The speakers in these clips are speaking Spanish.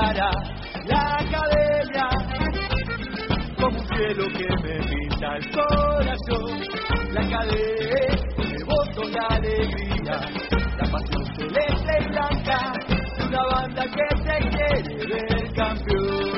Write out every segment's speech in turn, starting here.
para la academia, como un cielo que me pinta el corazón. La academia, el voto, la alegría, la pasión celeste y blanca, una banda que se quiere ver campeón.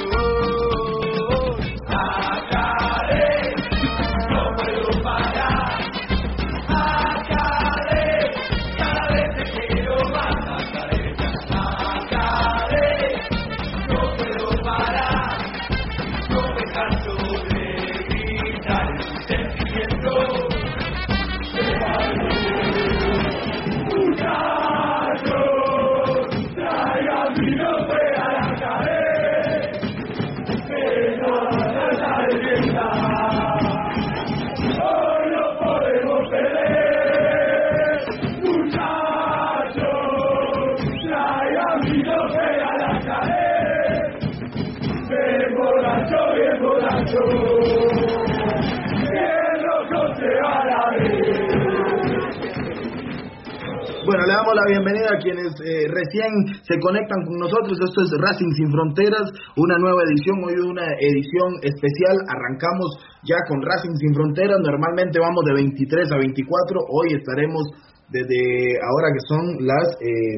Bueno, le damos la bienvenida a quienes recién se conectan con nosotros. Esto es Racing Sin Fronteras, una nueva edición, hoy una edición especial. Arrancamos ya con Racing Sin Fronteras. Normalmente vamos de 23 a 24, hoy estaremos desde ahora que son las...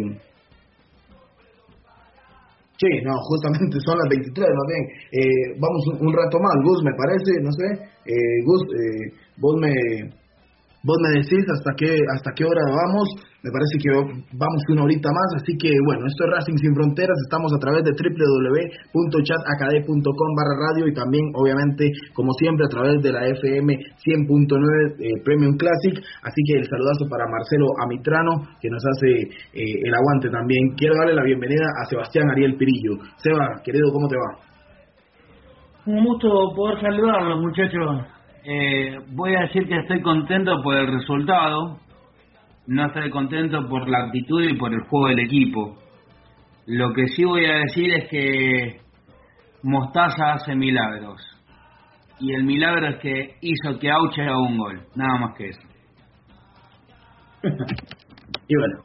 Sí, no, justamente son las 23, más bien. Vamos un rato más, Gus, me parece, no sé. Gus, vos me decís hasta qué hora vamos. Me parece que vamos una horita más, así que bueno, esto es Racing Sin Fronteras. Estamos a través de www.chatakd.com/radio y también, obviamente, como siempre, a través de la FM 100.9 Premium Classic. Así que el saludazo para Marcelo Amitrano, que nos hace el aguante también. Quiero darle la bienvenida a Sebastián Ariel Pirillo. Seba, querido, ¿cómo te va? Un gusto poder saludarlos, muchachos. Voy a decir que estoy contento por el resultado. No estoy contento por la actitud y por el juego del equipo. Lo que sí voy a decir es que Mostaza hace milagros. Y el milagro es que hizo que Auche haga un gol. Nada más que eso. Y bueno,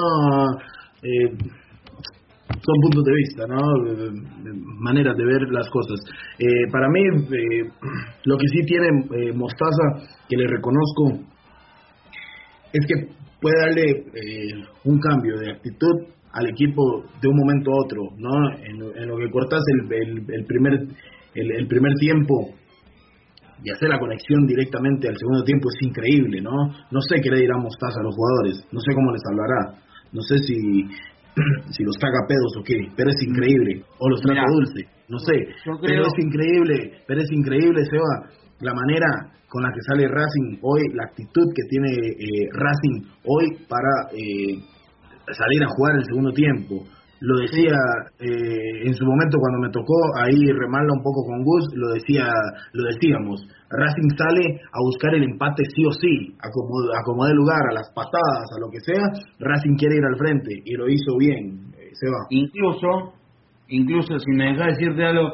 son puntos de vista, ¿no? Maneras de ver las cosas. Para mí, lo que sí tiene Mostaza, que le reconozco, es que puede darle un cambio de actitud al equipo de un momento a otro, ¿no? En lo que cortas el primer tiempo y hacer la conexión directamente al segundo tiempo es increíble, ¿no? No sé qué le dirá Mostaza a los jugadores, no sé cómo les hablará, no sé si los caga pedos o qué, pero es increíble, o los trata dulce, no sé, pero es increíble, Seba, la manera con la que sale Racing hoy, la actitud que tiene Racing hoy para salir a jugar el segundo tiempo. Lo decía en su momento cuando me tocó ahí remarla un poco con Gus, lo decíamos, Racing sale a buscar el empate sí o sí, a como dé lugar, a las patadas, a lo que sea, Racing quiere ir al frente y lo hizo bien, Seba. Incluso si me dejas decirte algo,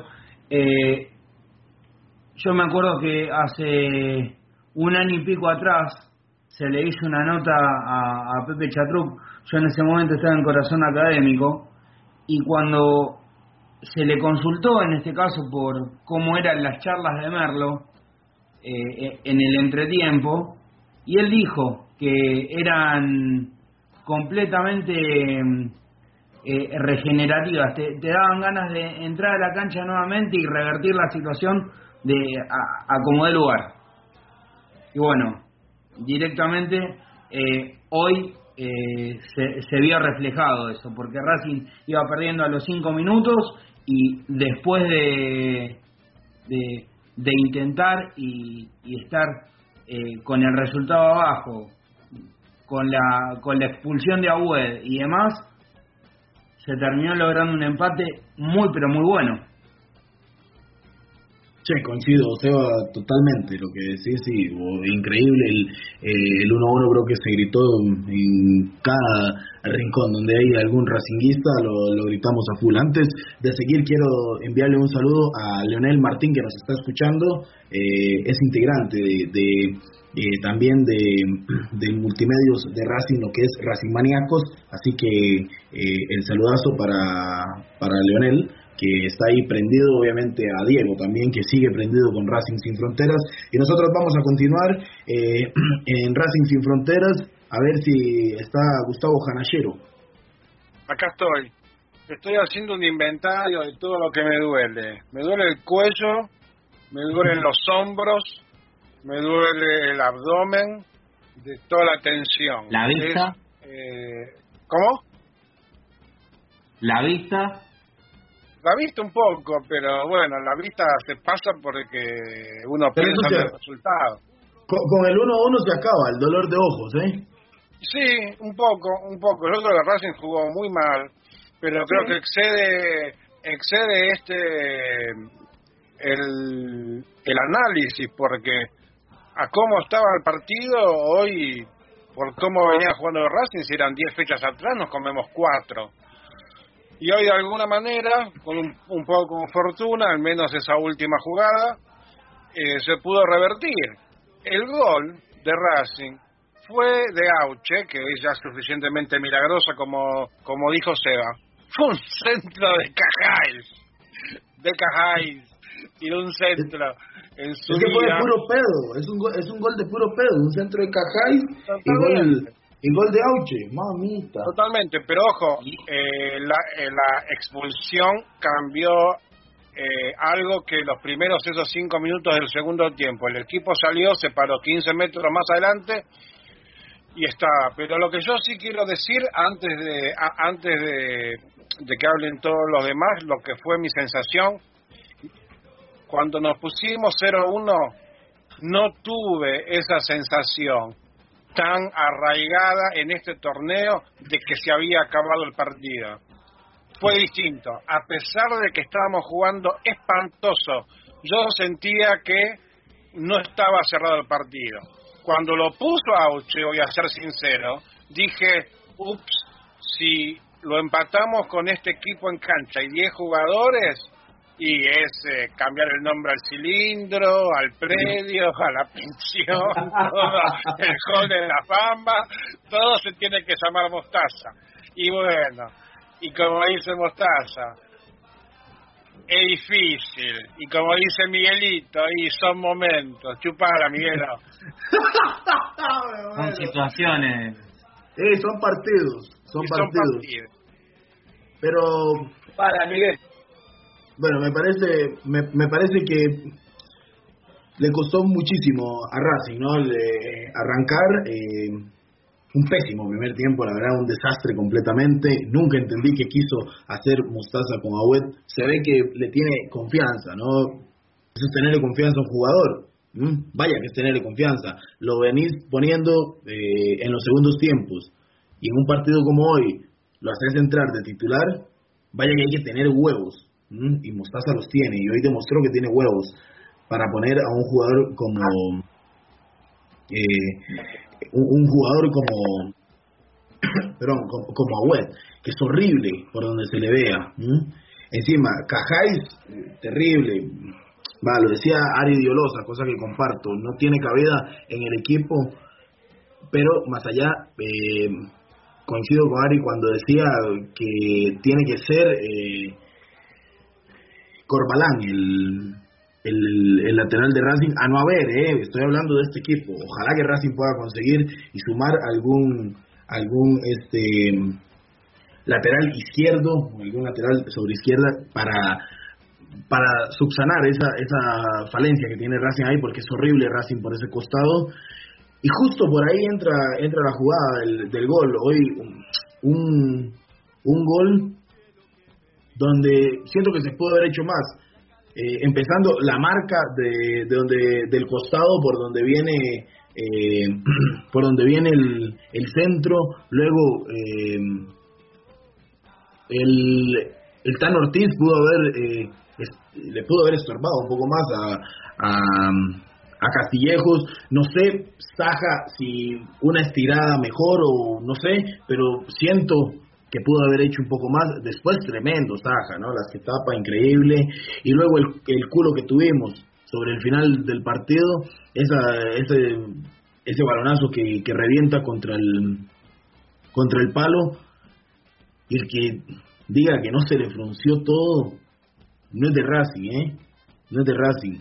yo me acuerdo que hace un año y pico atrás se le hizo una nota a Pepe Chatruc. Yo en ese momento estaba en Corazón Académico y cuando se le consultó, en este caso, por cómo eran las charlas de Merlo en el entretiempo, y él dijo que eran completamente regenerativas, te daban ganas de entrar a la cancha nuevamente y revertir la situación a como dé lugar. Y bueno, directamente hoy se vio reflejado eso, porque Racing iba perdiendo a los 5 minutos y después de intentar y estar con el resultado abajo, con la expulsión de Agüed y demás, se terminó logrando un empate muy pero muy bueno. Sí, coincido, Seba, totalmente lo que decís, sí, increíble el 1-1, creo que se gritó en cada rincón donde hay algún racinguista, lo gritamos a full. Antes de seguir, quiero enviarle un saludo a Leonel Martín, que nos está escuchando, es integrante también de multimedios de Racing, lo que es Racing Maníacos, así que el saludazo para Leonel, que está ahí prendido, obviamente a Diego también, que sigue prendido con Racing Sin Fronteras, y nosotros vamos a continuar en Racing Sin Fronteras, a ver si está Gustavo Janallero. Acá estoy haciendo un inventario de todo lo que me duele el cuello, me duelen los hombros, me duele el abdomen, de toda la tensión. ¿La vista? ¿Cómo? ¿La vista? La vista un poco, pero bueno, la vista se pasa porque uno piensa en el resultado. Con el 1-1 se acaba el dolor de ojos, ¿eh? Sí, un poco. El otro de Racing jugó muy mal, pero creo que excede el análisis, porque a cómo estaba el partido hoy, por cómo venía jugando el Racing, si eran 10 fechas atrás, nos comemos 4. Y hoy de alguna manera, con un poco con fortuna, al menos esa última jugada, se pudo revertir. El gol de Racing fue de Auche, que es ya suficientemente milagrosa como dijo Seba. Fue un centro de Cajáis, tiró un centro en su vida. Fue de puro pedo, es un gol de puro pedo, un centro de Cajáis y gol de Auche, mamita. Totalmente, pero ojo, la expulsión cambió algo que los primeros esos 5 minutos del segundo tiempo. El equipo salió, se paró 15 metros más adelante y estaba. Pero lo que yo sí quiero decir, antes de que hablen todos los demás, lo que fue mi sensación, cuando nos pusimos 0-1, no tuve esa sensación tan arraigada en este torneo de que se había acabado el partido. Fue distinto, a pesar de que estábamos jugando espantoso, yo sentía que no estaba cerrado el partido. Cuando lo puso Auche, voy a ser sincero, dije, si lo empatamos con este equipo en cancha y 10 jugadores, y es cambiar el nombre al cilindro, al predio, a la pensión, todo, el hall de la fama, todo se tiene que llamar Mostaza. Y bueno, y como dice Mostaza, es difícil, y como dice Miguelito, y son momentos, chupala, Miguelo. Son situaciones. Son partidos. Pero Para, Miguel. Bueno, me parece que le costó muchísimo a Racing, ¿no? Arrancar un pésimo primer tiempo, la verdad, un desastre completamente. Nunca entendí qué quiso hacer Mostaza con Agüed. Se ve que le tiene confianza, ¿no? Eso es tenerle confianza a un jugador. Vaya que es tenerle confianza. Lo venís poniendo en los segundos tiempos y en un partido como hoy lo haces entrar de titular. Vaya que hay que tener huevos. Y Mostaza los tiene, y hoy demostró que tiene huevos para poner a un jugador como como Agüed, que es horrible por donde se le vea. Encima, Cajáis, terrible. Lo decía Ari Diolosa, cosa que comparto, no tiene cabida en el equipo, pero más allá, coincido con Ari cuando decía que tiene que ser Corbalán, el lateral de Racing, a no haber, estoy hablando de este equipo. Ojalá que Racing pueda conseguir y sumar algún lateral izquierdo, algún lateral sobre izquierda para subsanar esa falencia que tiene Racing ahí, porque es horrible Racing por ese costado. Y justo por ahí entra la jugada del gol. Hoy un gol donde siento que se pudo haber hecho más, empezando la marca del costado por donde viene el centro, luego el Tan Ortiz le pudo haber estorbado un poco más a Castillejos. No sé, Saja, si una estirada mejor o no sé, pero siento que pudo haber hecho un poco más. Después tremendo Saja, ¿no? Las que tapa, increíble. Y luego el culo que tuvimos sobre el final del partido, ese balonazo que revienta contra el palo, y el que diga que no se le frunció todo, no es de Racing, no es de Racing.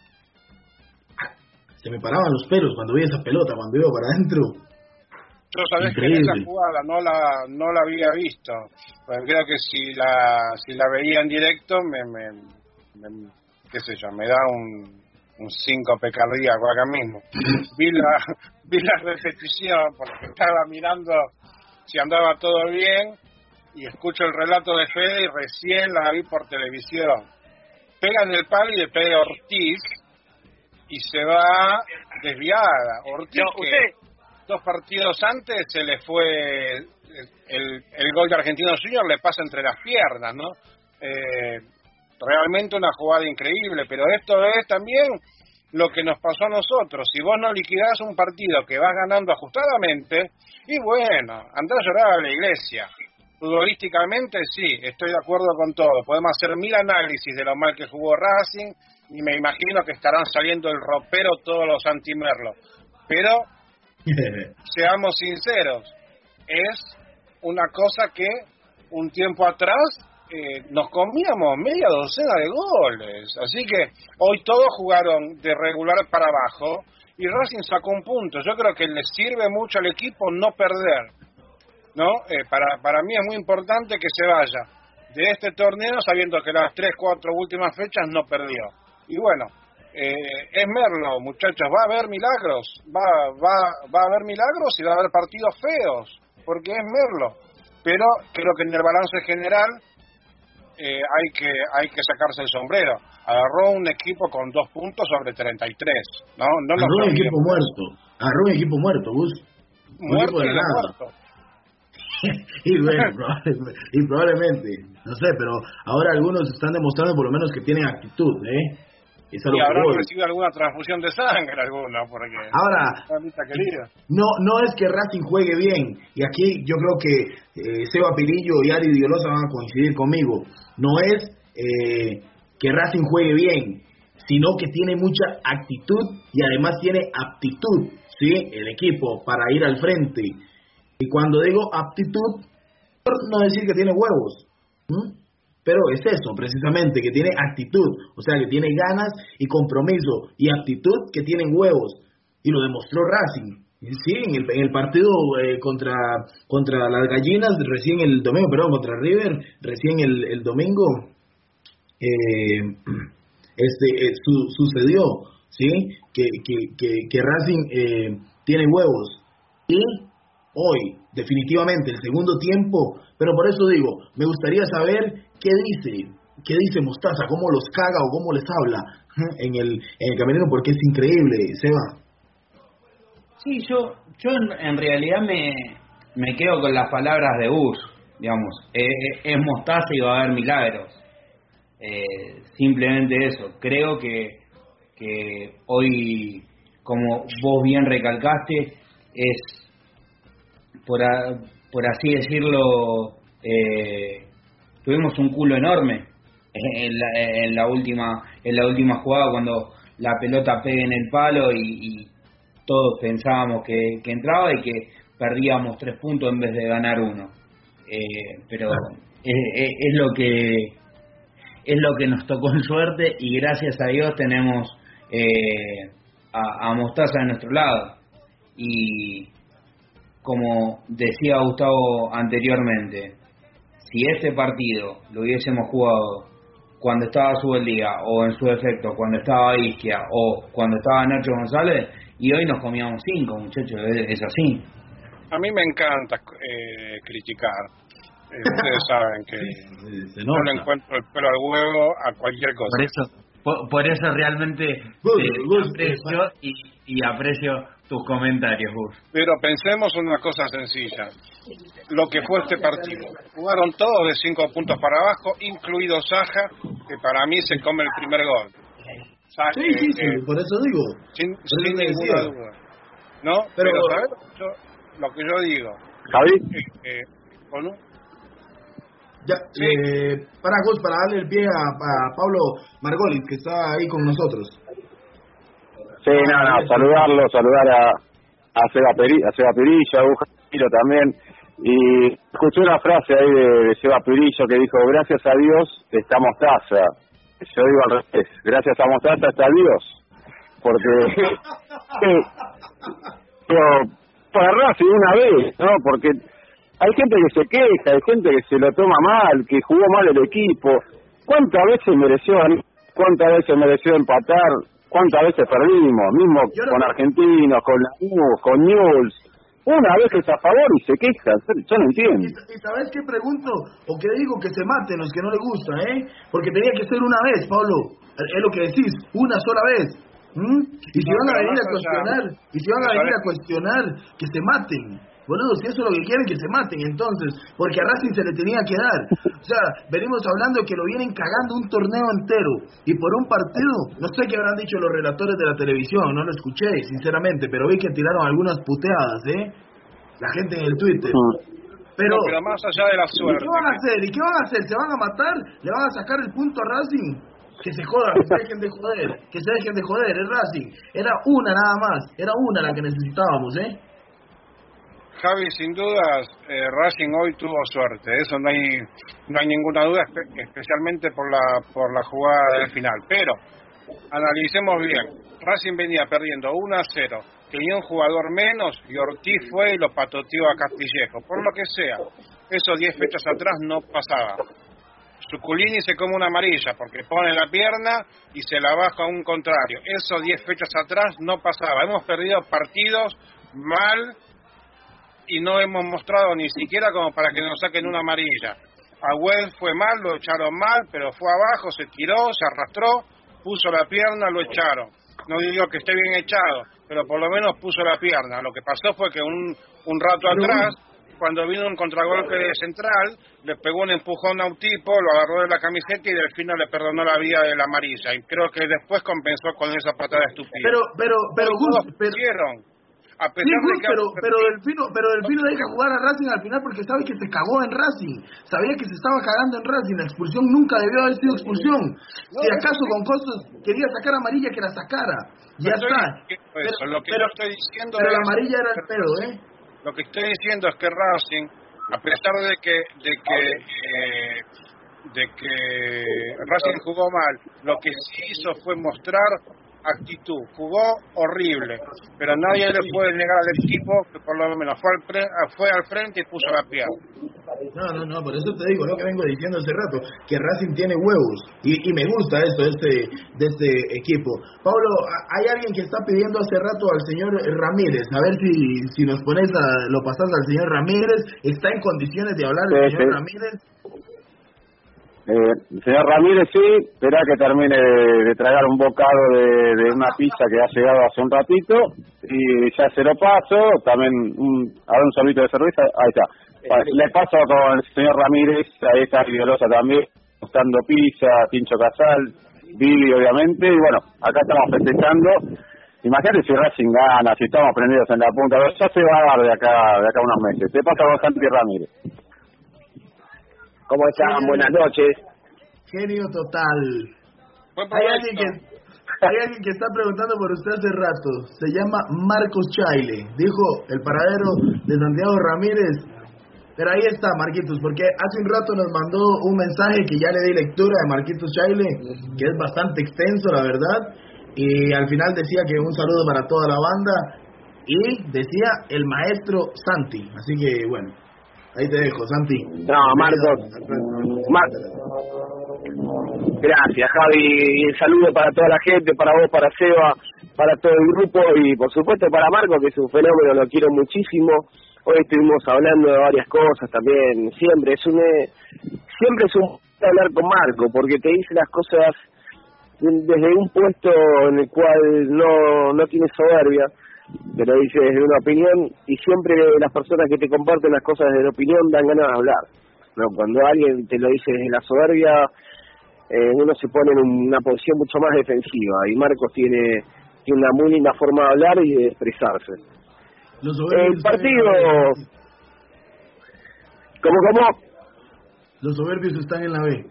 Se me paraban los pelos cuando vi esa pelota, cuando iba para adentro. Yo sabés que esa jugada no la había visto, pero creo que si la veía en directo qué sé yo, me da un síncope cardíaco acá mismo. Vi la repetición porque estaba mirando si andaba todo bien y escucho el relato de Fede y recién la vi por televisión. Pega en el palo y le pega a Ortiz y se va desviada. Ortiz, dos partidos antes se le fue el gol de Argentinos Juniors, le pasa entre las piernas, ¿no? Realmente una jugada increíble, pero esto es también lo que nos pasó a nosotros. Si vos no liquidás un partido que vas ganando ajustadamente, y bueno, andá a llorar a la iglesia. Futbolísticamente sí, estoy de acuerdo con todo. Podemos hacer 1000 análisis de lo mal que jugó Racing y me imagino que estarán saliendo el ropero todos los antimerlos. Pero seamos sinceros, es una cosa que un tiempo atrás nos comíamos media docena de goles. Así que hoy todos jugaron de regular para abajo y Racing sacó un punto. Yo creo que le sirve mucho al equipo no perder, ¿no? Para mí es muy importante que se vaya de este torneo sabiendo que las 3-4 últimas fechas no perdió. Y bueno, es Merlo, muchachos, va a haber milagros, va a haber milagros y va a haber partidos feos, porque es Merlo. Pero creo que en el balance general hay que sacarse el sombrero. Agarró un equipo con 2 puntos sobre 33, ¿no? Agarró un equipo muerto, Gus. Muerto y muerto. Y bueno, probablemente, no sé, pero ahora algunos están demostrando por lo menos que tienen actitud, Y habrán recibido alguna transfusión de sangre alguna, porque ahora no es que Racing juegue bien, y aquí yo creo que Seba Pirillo y Ari Diolosa van a coincidir conmigo. No es que Racing juegue bien, sino que tiene mucha actitud y además tiene aptitud, ¿sí? El equipo para ir al frente. Y cuando digo aptitud, no decir que tiene huevos, pero es eso, precisamente, que tiene actitud, o sea, que tiene ganas y compromiso, y aptitud que tienen huevos, y lo demostró Racing. Sí, en el partido contra las Gallinas, recién el domingo, contra River, recién el domingo, sucedió, ¿sí? Que Racing tiene huevos, y hoy, definitivamente, el segundo tiempo, pero por eso digo, me gustaría saber qué dice Mostaza, cómo los caga o cómo les habla en el camerino, porque es increíble, Seba. Sí, yo en realidad me quedo con las palabras de Gus, digamos, es Mostaza y va a haber milagros, simplemente eso. Creo que hoy, como vos bien recalcaste, es por así decirlo, tuvimos un culo enorme en la última jugada, cuando la pelota pega en el palo y todos pensábamos que entraba y que perdíamos 3 puntos en vez de ganar 1, pero es lo que nos tocó en suerte, y gracias a Dios tenemos a Mostaza de nuestro lado. Y como decía Gustavo anteriormente, si este partido lo hubiésemos jugado cuando estaba Subeldía, o en su defecto cuando estaba Isquia, o cuando estaba Nacho González, y hoy nos comíamos 5, muchachos, es así. A mí me encanta criticar. Ustedes saben que no le encuentro el pelo al huevo a cualquier cosa. Por eso realmente aprecio y aprecio tus comentarios, Gus. Pero pensemos una cosa sencilla. Lo que fue este partido. Jugaron todos de 5 puntos para abajo, incluido Saja, que para mí se come el primer gol. Saja, sí, por eso digo. Sin ninguna duda. ¿No? Pero ¿sabes? Lo que yo digo. Javi. ¿O no? Ya, sí. Para darle el pie a Pablo Margolis, que está ahí con nosotros. Sí, saludar a Seba Pirillo, a Bujiro también. Y escuché una frase ahí de Seba Pirillo que dijo: gracias a Dios está Mostaza. yo digo al revés, gracias a Mostaza está Dios, porque pero para Racing una vez, ¿no? Porque hay gente que se queja, hay gente que se lo toma mal, que jugó mal el equipo. ¿Cuántas veces mereció ganar? ¿Cuántas veces mereció empatar? ¿Cuántas veces perdimos? Mismo con Argentinos, con Lanús, con Newell's. Una vez que está a favor y se queja, yo no entiendo. ¿Y sabes qué pregunto? O qué digo, que se maten los que no les gusta, Porque tenía que ser una vez, Pablo. Es lo que decís, una sola vez. Y si van a venir a cuestionar, que se maten. Boludo, si eso es lo que quieren, que se maten entonces, porque a Racing se le tenía que dar. O sea, venimos hablando de que lo vienen cagando un torneo entero, y por un partido, no sé qué habrán dicho los relatores de la televisión, no lo escuché, sinceramente, pero vi que tiraron algunas puteadas, la gente en el Twitter. Pero más allá de la suerte. ¿Y qué van a hacer? ¿Y qué van a hacer? ¿Se van a matar? ¿Le van a sacar el punto a Racing? Que se jodan, que se dejen de joder, es Racing. Era una nada más, era una la que necesitábamos, Javi, sin dudas, Racing hoy tuvo suerte, eso no hay ninguna duda, especialmente por la jugada del final. Pero analicemos bien, Racing venía perdiendo 1-0, tenía un jugador menos y Ortiz fue y lo patoteó a Castillejo. Por lo que sea, esos 10 fechas atrás no pasaba. Zuculini se come una amarilla porque pone la pierna y se la baja a un contrario. Esos 10 fechas atrás no pasaba. Hemos perdido partidos mal y no hemos mostrado ni siquiera como para que nos saquen una amarilla. A Wells fue mal, lo echaron mal, pero fue abajo, se tiró, se arrastró, puso la pierna, lo echaron. No digo que esté bien echado, pero por lo menos puso la pierna. Lo que pasó fue que un rato atrás, cuando vino un contragolpe de Central, le pegó un empujón a un tipo, lo agarró de la camiseta y Delfino le perdonó la vida de la amarilla. Y creo que después compensó con esa patada estúpida. Pero hicieron. A pesar sí, de que pero Delfino deja jugar a Racing al final porque sabe que se cagó en Racing, sabía que se estaba cagando en Racing, la expulsión nunca debió haber sido expulsión. Si acaso con Costos quería sacar amarilla, que la sacara, ya está. Pero la amarilla era el pedo, Lo que estoy diciendo es que Racing, a pesar de que Racing jugó mal, lo que sí hizo fue mostrar actitud, jugó horrible, pero nadie le puede negar al equipo que por lo menos fue al frente y puso la pierna. No, por eso te digo, lo que vengo diciendo hace rato, que Racing tiene huevos, y me gusta esto de este equipo. Pablo, hay alguien que está pidiendo hace rato al señor Ramírez, a ver si nos pones lo pasas al señor Ramírez. ¿Está en condiciones de hablar el señor Ramírez? Señor Ramírez, sí, espera que termine de tragar un bocado de una pizza que ha llegado hace un ratito y ya se lo paso. También un sorbito de cerveza, ahí está. Le paso con el señor Ramírez, ahí está Ideolosa también, buscando pizza, Tincho Casal, Billy obviamente, y bueno, acá estamos festejando. Imagínate si Racing gana, si estamos prendidos en la punta, pero ya se va a dar de acá unos meses. Te pasa con Santi Ramírez. ¿Cómo están? Buenas noches. Genio total. Hay alguien que está preguntando por usted hace rato. Se llama Marcos Chaile. Dijo el paradero de Santiago Ramírez. Pero ahí está, Marquitos, porque hace un rato nos mandó un mensaje que ya le di lectura de Marquitos Chaile, que es bastante extenso, la verdad. Y al final decía que un saludo para toda la banda. Y decía el maestro Santi. Así que, bueno. Ahí te dejo, Santi. No, Marcos. Gracias, Javi. Y el saludo para toda la gente, para vos, para Seba, para todo el grupo y por supuesto para Marco, que es un fenómeno, lo quiero muchísimo. Hoy estuvimos hablando de varias cosas también. Siempre es un hablar con Marco, porque te dice las cosas desde un puesto en el cual no tiene soberbia, te lo dice desde una opinión, y siempre las personas que te comparten las cosas desde la opinión dan ganas de hablar. No, cuando alguien te lo dice desde la soberbia, uno se pone en una posición mucho más defensiva, y Marcos tiene una muy linda forma de hablar y de expresarse. El partido... ¿Cómo? Los soberbios están en la B.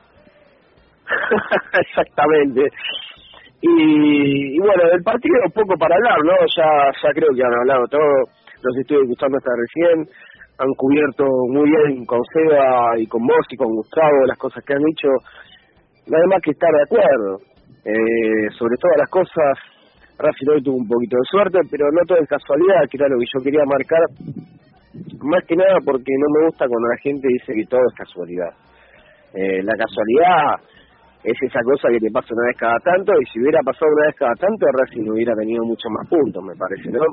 Exactamente. Y bueno, del partido poco para hablar, ¿no? Ya creo que han hablado todo, los estoy escuchando hasta recién, han cubierto muy bien con Seba y con vos y con Gustavo las cosas que han dicho. no hay más que estar de acuerdo. Sobre todas las cosas, Racing hoy tuvo un poquito de suerte, pero no todo es casualidad, que era lo que yo quería marcar, más que nada porque no me gusta cuando la gente dice que todo es casualidad. La casualidad es esa cosa que te pasa una vez cada tanto, y si hubiera pasado una vez cada tanto, Racing hubiera tenido muchos más puntos, me parece, ¿no?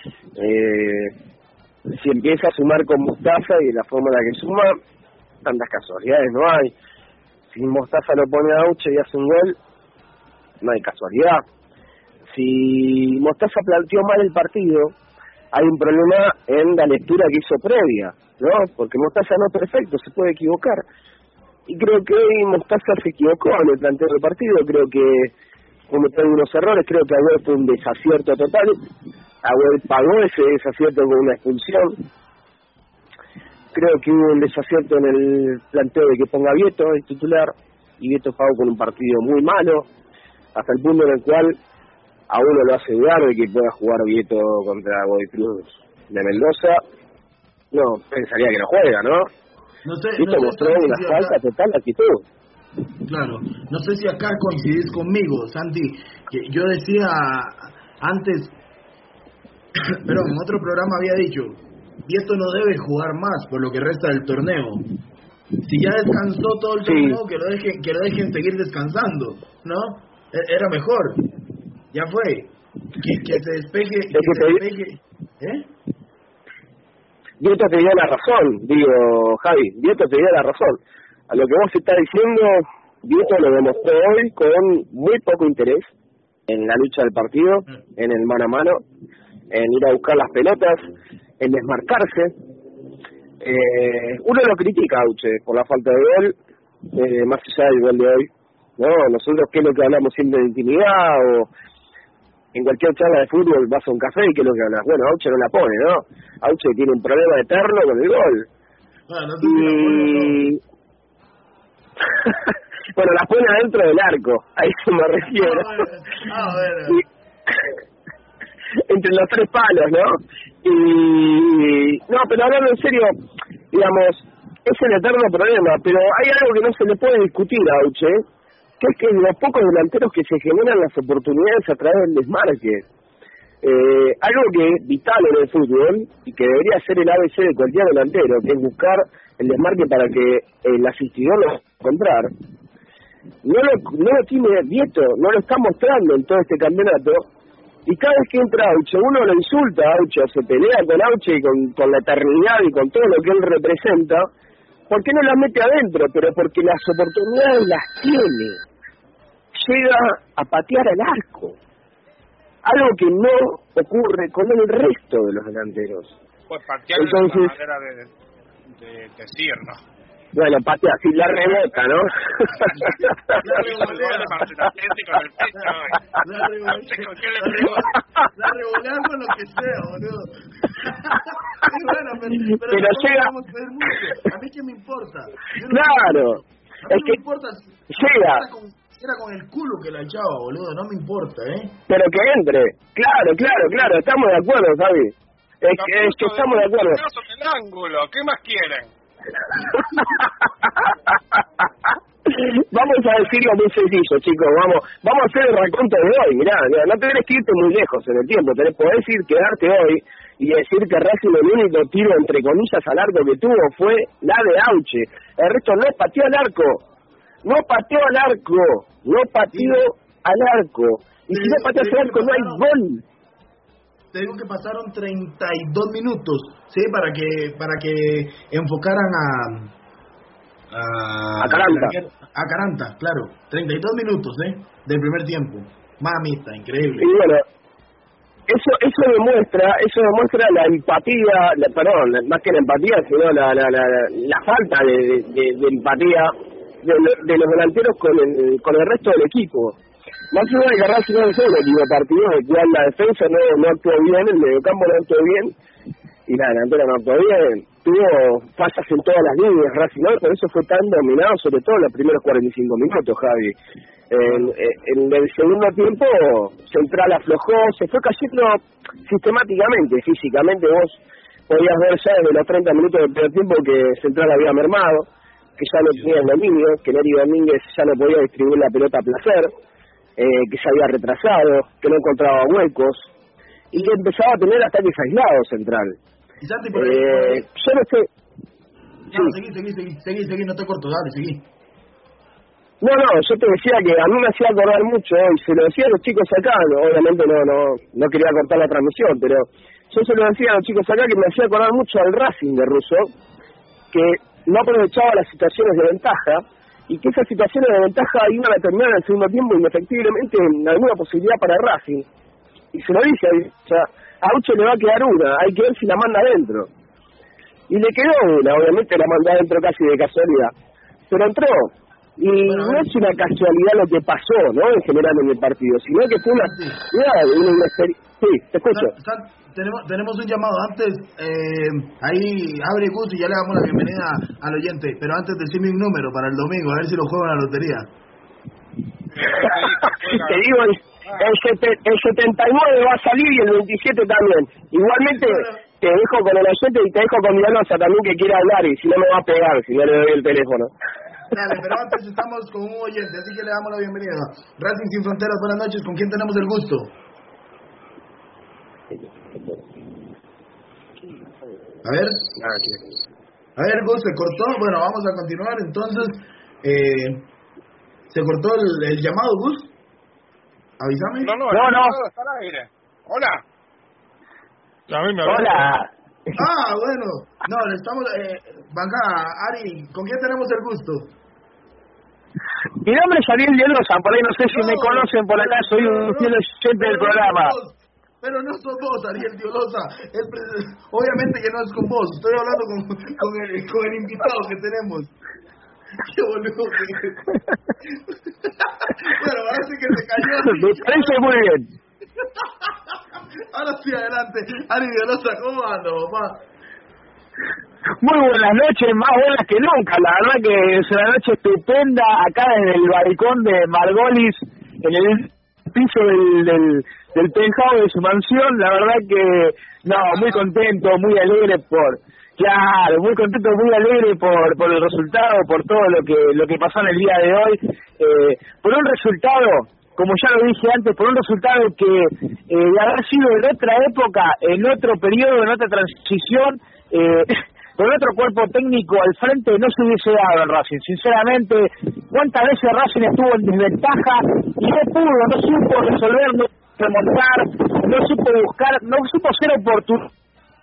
Si empieza a sumar con Mostaza y de la forma en la que suma, tantas casualidades no hay. Si Mostaza lo pone a Auche y hace un gol, no hay casualidad. Si Mostaza planteó mal el partido, hay un problema en la lectura que hizo previa, ¿no? Porque Mostaza no es perfecto, se puede equivocar. Y creo que hoy Mostaza se equivocó en el planteo del partido, creo que cometió algunos errores, creo que Agüero fue un desacierto total. Agüero pagó ese desacierto con una expulsión. Creo que hubo un desacierto en el planteo de que ponga Vieto el titular, y Vieto pagó con un partido muy malo, hasta el punto en el cual a uno lo hace dudar de que pueda jugar Vieto contra Godoy Cruz de Mendoza. No, pensaría que no juega, ¿no? No sé, Vieto mostró una falta total de actitud. Claro, no sé si acá coincidís conmigo, Santi, que yo decía antes, pero en otro programa había dicho, Vieto no debe jugar más por lo que resta del torneo. Si ya descansó todo el torneo, que lo dejen seguir descansando, ¿no? Era mejor. Ya fue. Que se despeje. Vieto te dio la razón, digo, Javi. Vieto te dio la razón. A lo que vos estás diciendo, Vieto lo demostró hoy con muy poco interés en la lucha del partido, en el mano a mano, en ir a buscar las pelotas, en desmarcarse. Uno lo critica a Auche por la falta de gol, más allá del gol de hoy, ¿no? Nosotros, ¿qué es lo que hablamos siempre de intimidad? O en cualquier charla de fútbol vas a un café y ¿qué es lo que hablas? Bueno, Auche no la pone, ¿no? Auche tiene un problema eterno con el gol. No sé si la pone o no. Bueno, las pone adentro del arco, a eso me refiero. Bueno. Entre los tres palos, ¿no? Y no, pero hablando en serio, digamos, es el eterno problema, pero hay algo que no se le puede discutir a Auche, que es que de los pocos delanteros que se generan las oportunidades a través del desmarque. Algo que es vital en el fútbol y que debería ser el ABC de cualquier delantero, que es buscar el desmarque para que el asistidor lo pueda encontrar. No lo tiene Vieto, no lo está mostrando en todo este campeonato. Y cada vez que entra Auche, uno lo insulta a Auche, se pelea con Auche y con la eternidad y con todo lo que él representa, ¿por qué no las mete adentro? Pero porque las oportunidades las tiene. Llega a patear al arco. Algo que no ocurre con el resto de los delanteros. Pues patear entonces, es una manera de decir, ¿no? Bueno, patea, si la rebota, ¿no? La revolea con lo que sea, boludo. Bueno, pero llega... A mí qué me importa. Claro. A mí no me importa llega. Era con el culo que la echaba, boludo, no me importa, Pero que entre. Claro, estamos de acuerdo, Javi. Es que estamos de acuerdo. El ángulo, ¿qué más quieren? Vamos a decirlo muy sencillo, chicos. Vamos a hacer el raconto de hoy. Mirá, no tenés que irte muy lejos en el tiempo. Podés quedarte hoy y decir que Racing el único tiro entre comillas al arco que tuvo fue la de Auche. El resto no pateó al arco. No pateó al arco. Y si no pateas al arco no hay gol. Te digo que pasaron 32 minutos, ¿sí? Para que enfocaran a Caranta, claro. 32 minutos, del primer tiempo. Mamita, increíble. Y bueno, eso demuestra la empatía, más que la empatía, sino la falta de empatía de los delanteros con el resto del equipo. Más allá de que Racing no es el equipo partido, de cual la defensa no actuó bien, el mediocampo no actuó bien, y la delantera no actuó bien. Tuvo fallas en todas las líneas Racing, ¿no? Por eso fue tan dominado, sobre todo en los primeros 45 minutos, Javi. En el segundo tiempo, Central aflojó, se fue cayendo sistemáticamente, físicamente. Vos podías ver ya desde los 30 minutos del primer tiempo que Central había mermado, que ya no tenía el dominio, que Neri Domínguez ya no podía distribuir la pelota a placer, que se había retrasado, que no encontraba huecos, y que empezaba a tener ataques aislados central. Y Santi, por ahí. Yo no sé... No, seguí, no te corto, dale, seguí. No, yo te decía que a mí me hacía acordar mucho, y se lo decía a los chicos acá, obviamente no quería cortar la transmisión, pero yo se lo decía a los chicos acá que me hacía acordar mucho al Racing de Russo, que no aprovechaba las situaciones de ventaja, y que esas situaciones de ventaja iban a terminar en el segundo tiempo indefectiblemente en alguna posibilidad para Racing. Y se lo dice, o sea, a Uche le va a quedar una, hay que ver si la manda adentro. Y le quedó una, obviamente la mandó adentro casi de casualidad, pero entró. Y bueno, no es una casualidad lo que pasó, ¿no? En general en el partido, sino que fue una experiencia. Sí, te escucho. Tenemos un llamado antes, ahí abre Gus y ya le damos la bienvenida al oyente, pero antes decime un número para el domingo, a ver si lo juego en la lotería. Te digo, el 79 va a salir y el 27 también. Igualmente te dejo con el oyente y te dejo con Milagrosa también, que quiere hablar, y si no me va a pegar, si no le doy el teléfono. Dale, pero antes estamos con un oyente, así que le damos la bienvenida. Racing Sin Fronteras, buenas noches, ¿con quién tenemos el gusto? A ver, Gus, ¿se cortó? Bueno, vamos a continuar, entonces, ¿se cortó el llamado, Gus? Avísame. No, está al aire. Hola. Hola. Bueno, no, estamos, Ari, ¿con quién tenemos el gusto? Mi nombre es Ariel Dielosa, por ahí no sé si me conocen por acá, soy un fiel oyente del programa. Pero no sos vos, Ariel Dielosa, obviamente que no es con vos, estoy hablando con el invitado que tenemos. Qué boludo. Bueno, parece que se cayó. Me parece muy bien. Ahora sí, adelante. Ari Dielosa, ¿cómo anda, papá? Muy buenas noches, más buenas que nunca. La verdad que es una noche estupenda acá desde el balcón de Margolis, en el piso del penthouse de su mansión. La verdad que, muy contento, muy alegre muy contento, muy alegre por el resultado, por todo lo que pasó en el día de hoy. Por un resultado, como ya lo dije antes, por un resultado que de haber sido en otra época, en otro periodo, en otra transición, con otro cuerpo técnico al frente, no se hubiese dado en Racing. Sinceramente, cuántas veces Racing estuvo en desventaja y no supo resolver, no remontar, no supo buscar, no supo ser oportuno.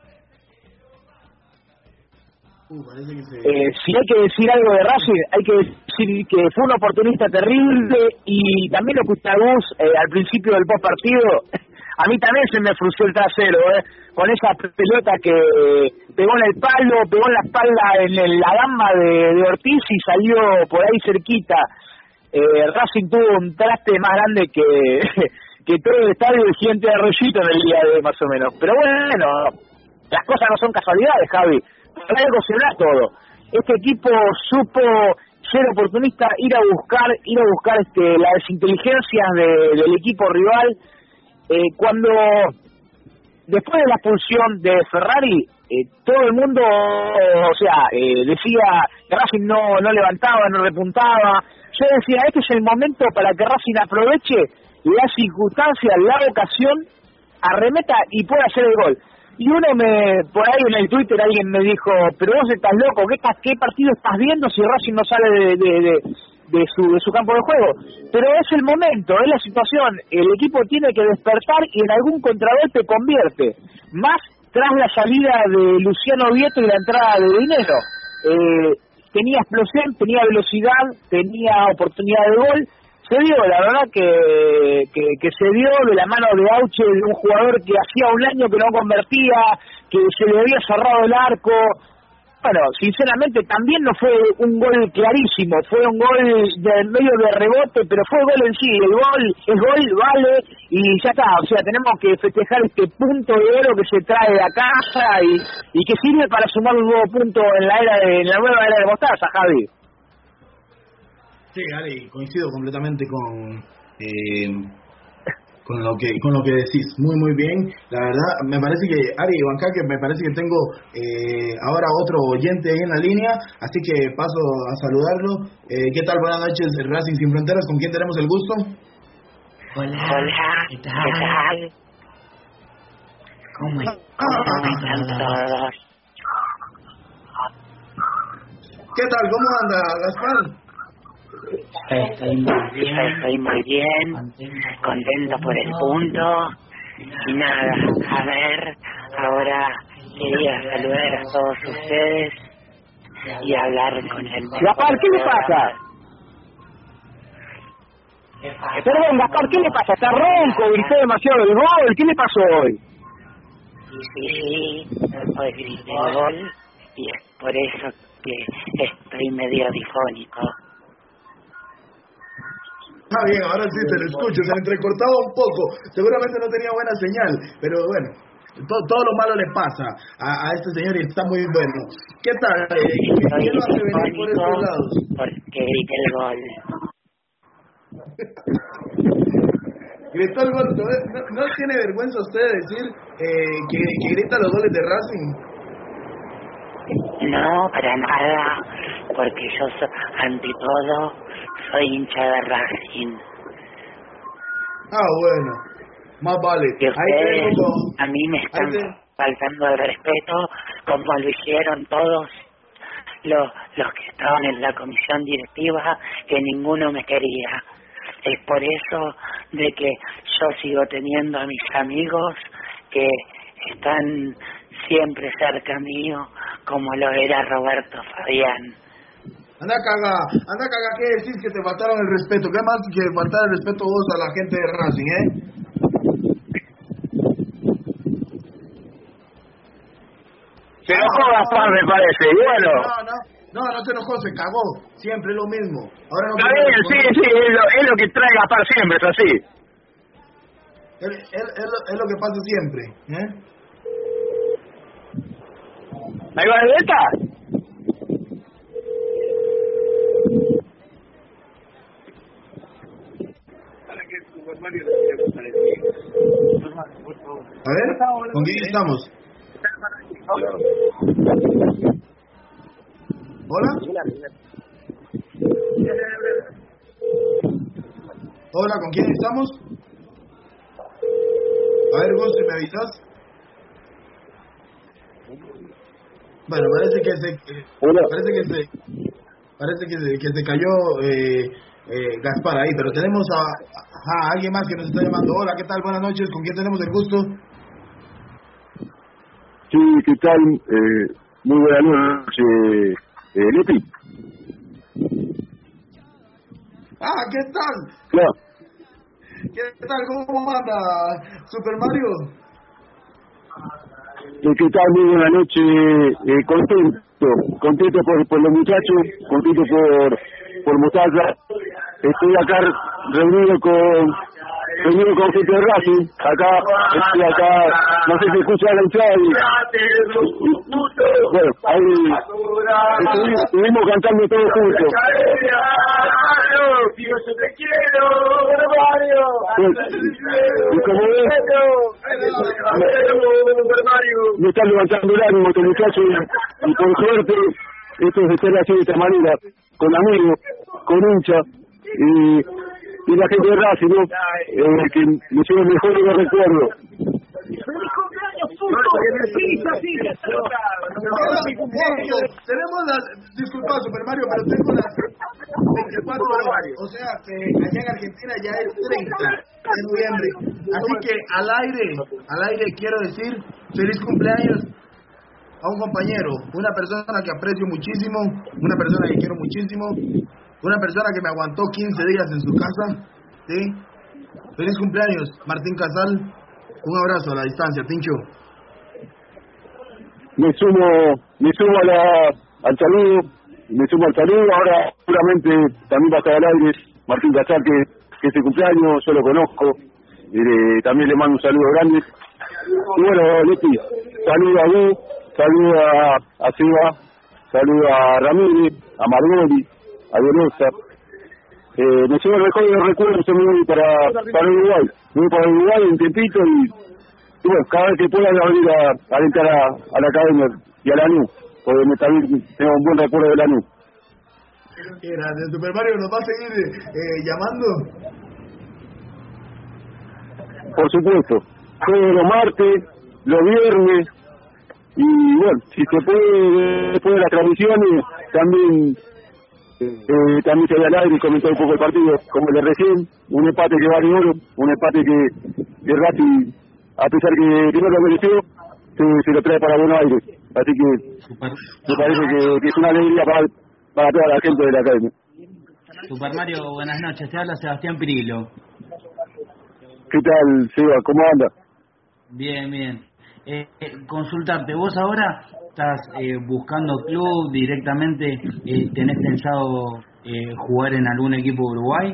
Si hay que decir algo de Racing, hay que decir que fue un oportunista terrible, y también lo que usted al principio del post partido, a mí también se me frunció el trasero, con esa pelota que pegó en el palo, pegó en la espalda en la gamba de Ortiz y salió por ahí cerquita. Racing tuvo un traste más grande que todo el estadio de Gigante de Arroyito en el día de hoy, más o menos. Pero bueno, las cosas no son casualidades, Javi. Por algo se da todo. Este equipo supo ser oportunista, ir a buscar las desinteligencias del equipo rival. Cuando después de la expulsión de Ferrari, todo el mundo, decía que Racing no levantaba, no repuntaba. Yo decía, este es el momento para que Racing aproveche la circunstancia, la ocasión, arremeta y pueda hacer el gol. Y por ahí en el Twitter alguien me dijo, pero vos estás loco, ¿qué partido estás viendo si Racing no sale de su campo de juego? Pero es el momento, es la situación, el equipo tiene que despertar y en algún contragolpe convierte, más tras la salida de Luciano Vieto y la entrada de Dinero. Tenía explosión, tenía velocidad, tenía oportunidad de gol. Se dio, la verdad que se dio de la mano de Auche, de un jugador que hacía un año que no convertía, que se le había cerrado el arco. Bueno, sinceramente también no fue un gol clarísimo, fue un gol de medio de rebote, pero fue gol en sí. El gol vale y ya está. O sea, tenemos que festejar este punto de oro que se trae de acá y que sirve para sumar un nuevo punto en la nueva era de Mostaza, Javi. Sí, Ale, coincido completamente con lo que decís, muy bien. La verdad, me parece que, Ari Iván, que me parece que tengo ahora otro oyente ahí en la línea, así que paso a saludarlo. ¿Qué tal? Buenas noches, Racing Sin Fronteras, ¿con quién tenemos el gusto? Hola, ¿qué tal? ¿Cómo están todos? ¿Qué tal? ¿Cómo anda, Gaspar? Estoy muy bien, contento por el punto. Y nada, a ver, ahora quería saludar a todos ustedes y hablar con el... Gaspar, ¿qué le pasa? Perdón, Gaspar, ¿qué le pasa? Está ronco, gritó demasiado el gol. ¿Qué le pasó hoy? Sí, hoy grité el gol y es por eso que estoy medio difónico. Ah, bien, ahora sí te lo escucho, se le entrecortaba un poco, seguramente no tenía buena señal, pero bueno, todo lo malo le pasa a este señor y está muy bueno. ¿Qué tal? ¿Qué lo hace venir por estos lados? Porque grité el gol. Gritó el gol, ¿no tiene vergüenza usted de decir que grita los goles de Racing? No, para nada, porque yo ante todo soy hincha de Racing. Ah, bueno, más vale. Que ustedes a mí me están faltando el respeto, como lo hicieron todos los que estaban en la comisión directiva, que ninguno me quería. Es por eso de que yo sigo teniendo a mis amigos que están siempre cerca mío, como lo era Roberto Fabián. Anda caga, ¿qué decís? Que te faltaron el respeto. ¿Qué más que faltar el respeto vos a la gente de Racing, Se enojó Gaspar, me parece, y bueno. No se enojó, se cagó. Siempre es lo mismo. Ahora no. Está bien, sí, es lo que trae Gaspar siempre, es así. Es lo que pasa siempre, ¿Ahí va de vuelta? A ver, ¿con quién estamos? ¿Hola? Hola, ¿con quién estamos? A ver, vos, ¿me avisas? Bueno, parece que se cayó Gaspar ahí, pero tenemos a alguien más que nos está llamando. Hola, ¿qué tal? Buenas noches, ¿con quién tenemos el gusto? Sí, ¿qué tal? Muy buenas noches, Leti. Ah, ¿qué tal? Claro. ¿Qué tal? ¿Cómo anda Super Mario? ¿Qué tal? Muy buenas noches, contento por los muchachos, contento por Mostaza. Estoy acá reunido con gente de Racing, estoy acá, no sé si escucha la hinchada bueno, ahí estuvimos cantando todos juntos. Y como ves, me están levantando el ánimo estos muchachos y por suerte esto se está haciendo de esta manera, con amigos, con hinchas y la gente de Racing, ¿no? Que me lleva el mejor de los recuerdos. Tenemos las, disculpa Super Mario, pero tengo las 24 horas, o sea que allá en Argentina ya es 30 de noviembre, así que al aire quiero decir feliz cumpleaños a un compañero, una persona que aprecio muchísimo, una persona que quiero muchísimo, una persona que me aguantó 15 días en su casa, ¿sí? Feliz cumpleaños, Martín Casal, un abrazo a la distancia, Tincho. Me sumo al saludo, ahora seguramente también va a estar al aire Martín Casal, que este cumpleaños yo lo conozco, también le mando un saludo grande. Y bueno, Leti, saludo a vos, saludo a Seba, saludo a Ramírez, a Margoli, a Velosa, me llevo el mejor de los recuerdos, me voy para Uruguay. Me voy para Uruguay un tiempito y bueno, cada vez que pueda voy a venir a alentar a la academia y a Lanús, porque también tengo un buen recuerdo de Lanús. Gracias, Super Mario, ¿nos va a seguir llamando? Por supuesto, todos los martes, los viernes, y bueno, si se puede después de las transmisiones, también se ve al aire y comentar un poco el partido, como el de recién, un empate que vale oro, un empate que Racing, a pesar que no lo mereció, se lo trae para Buenos Aires, así que me parece que es una alegría para toda la gente de la academia. Super Mario, buenas noches, te habla Sebastián Pirillo. ¿Qué tal, Seba? ¿Cómo anda? Bien, bien. Consultarte, ¿vos ahora estás buscando club directamente? ¿Tenés pensado jugar en algún equipo de Uruguay?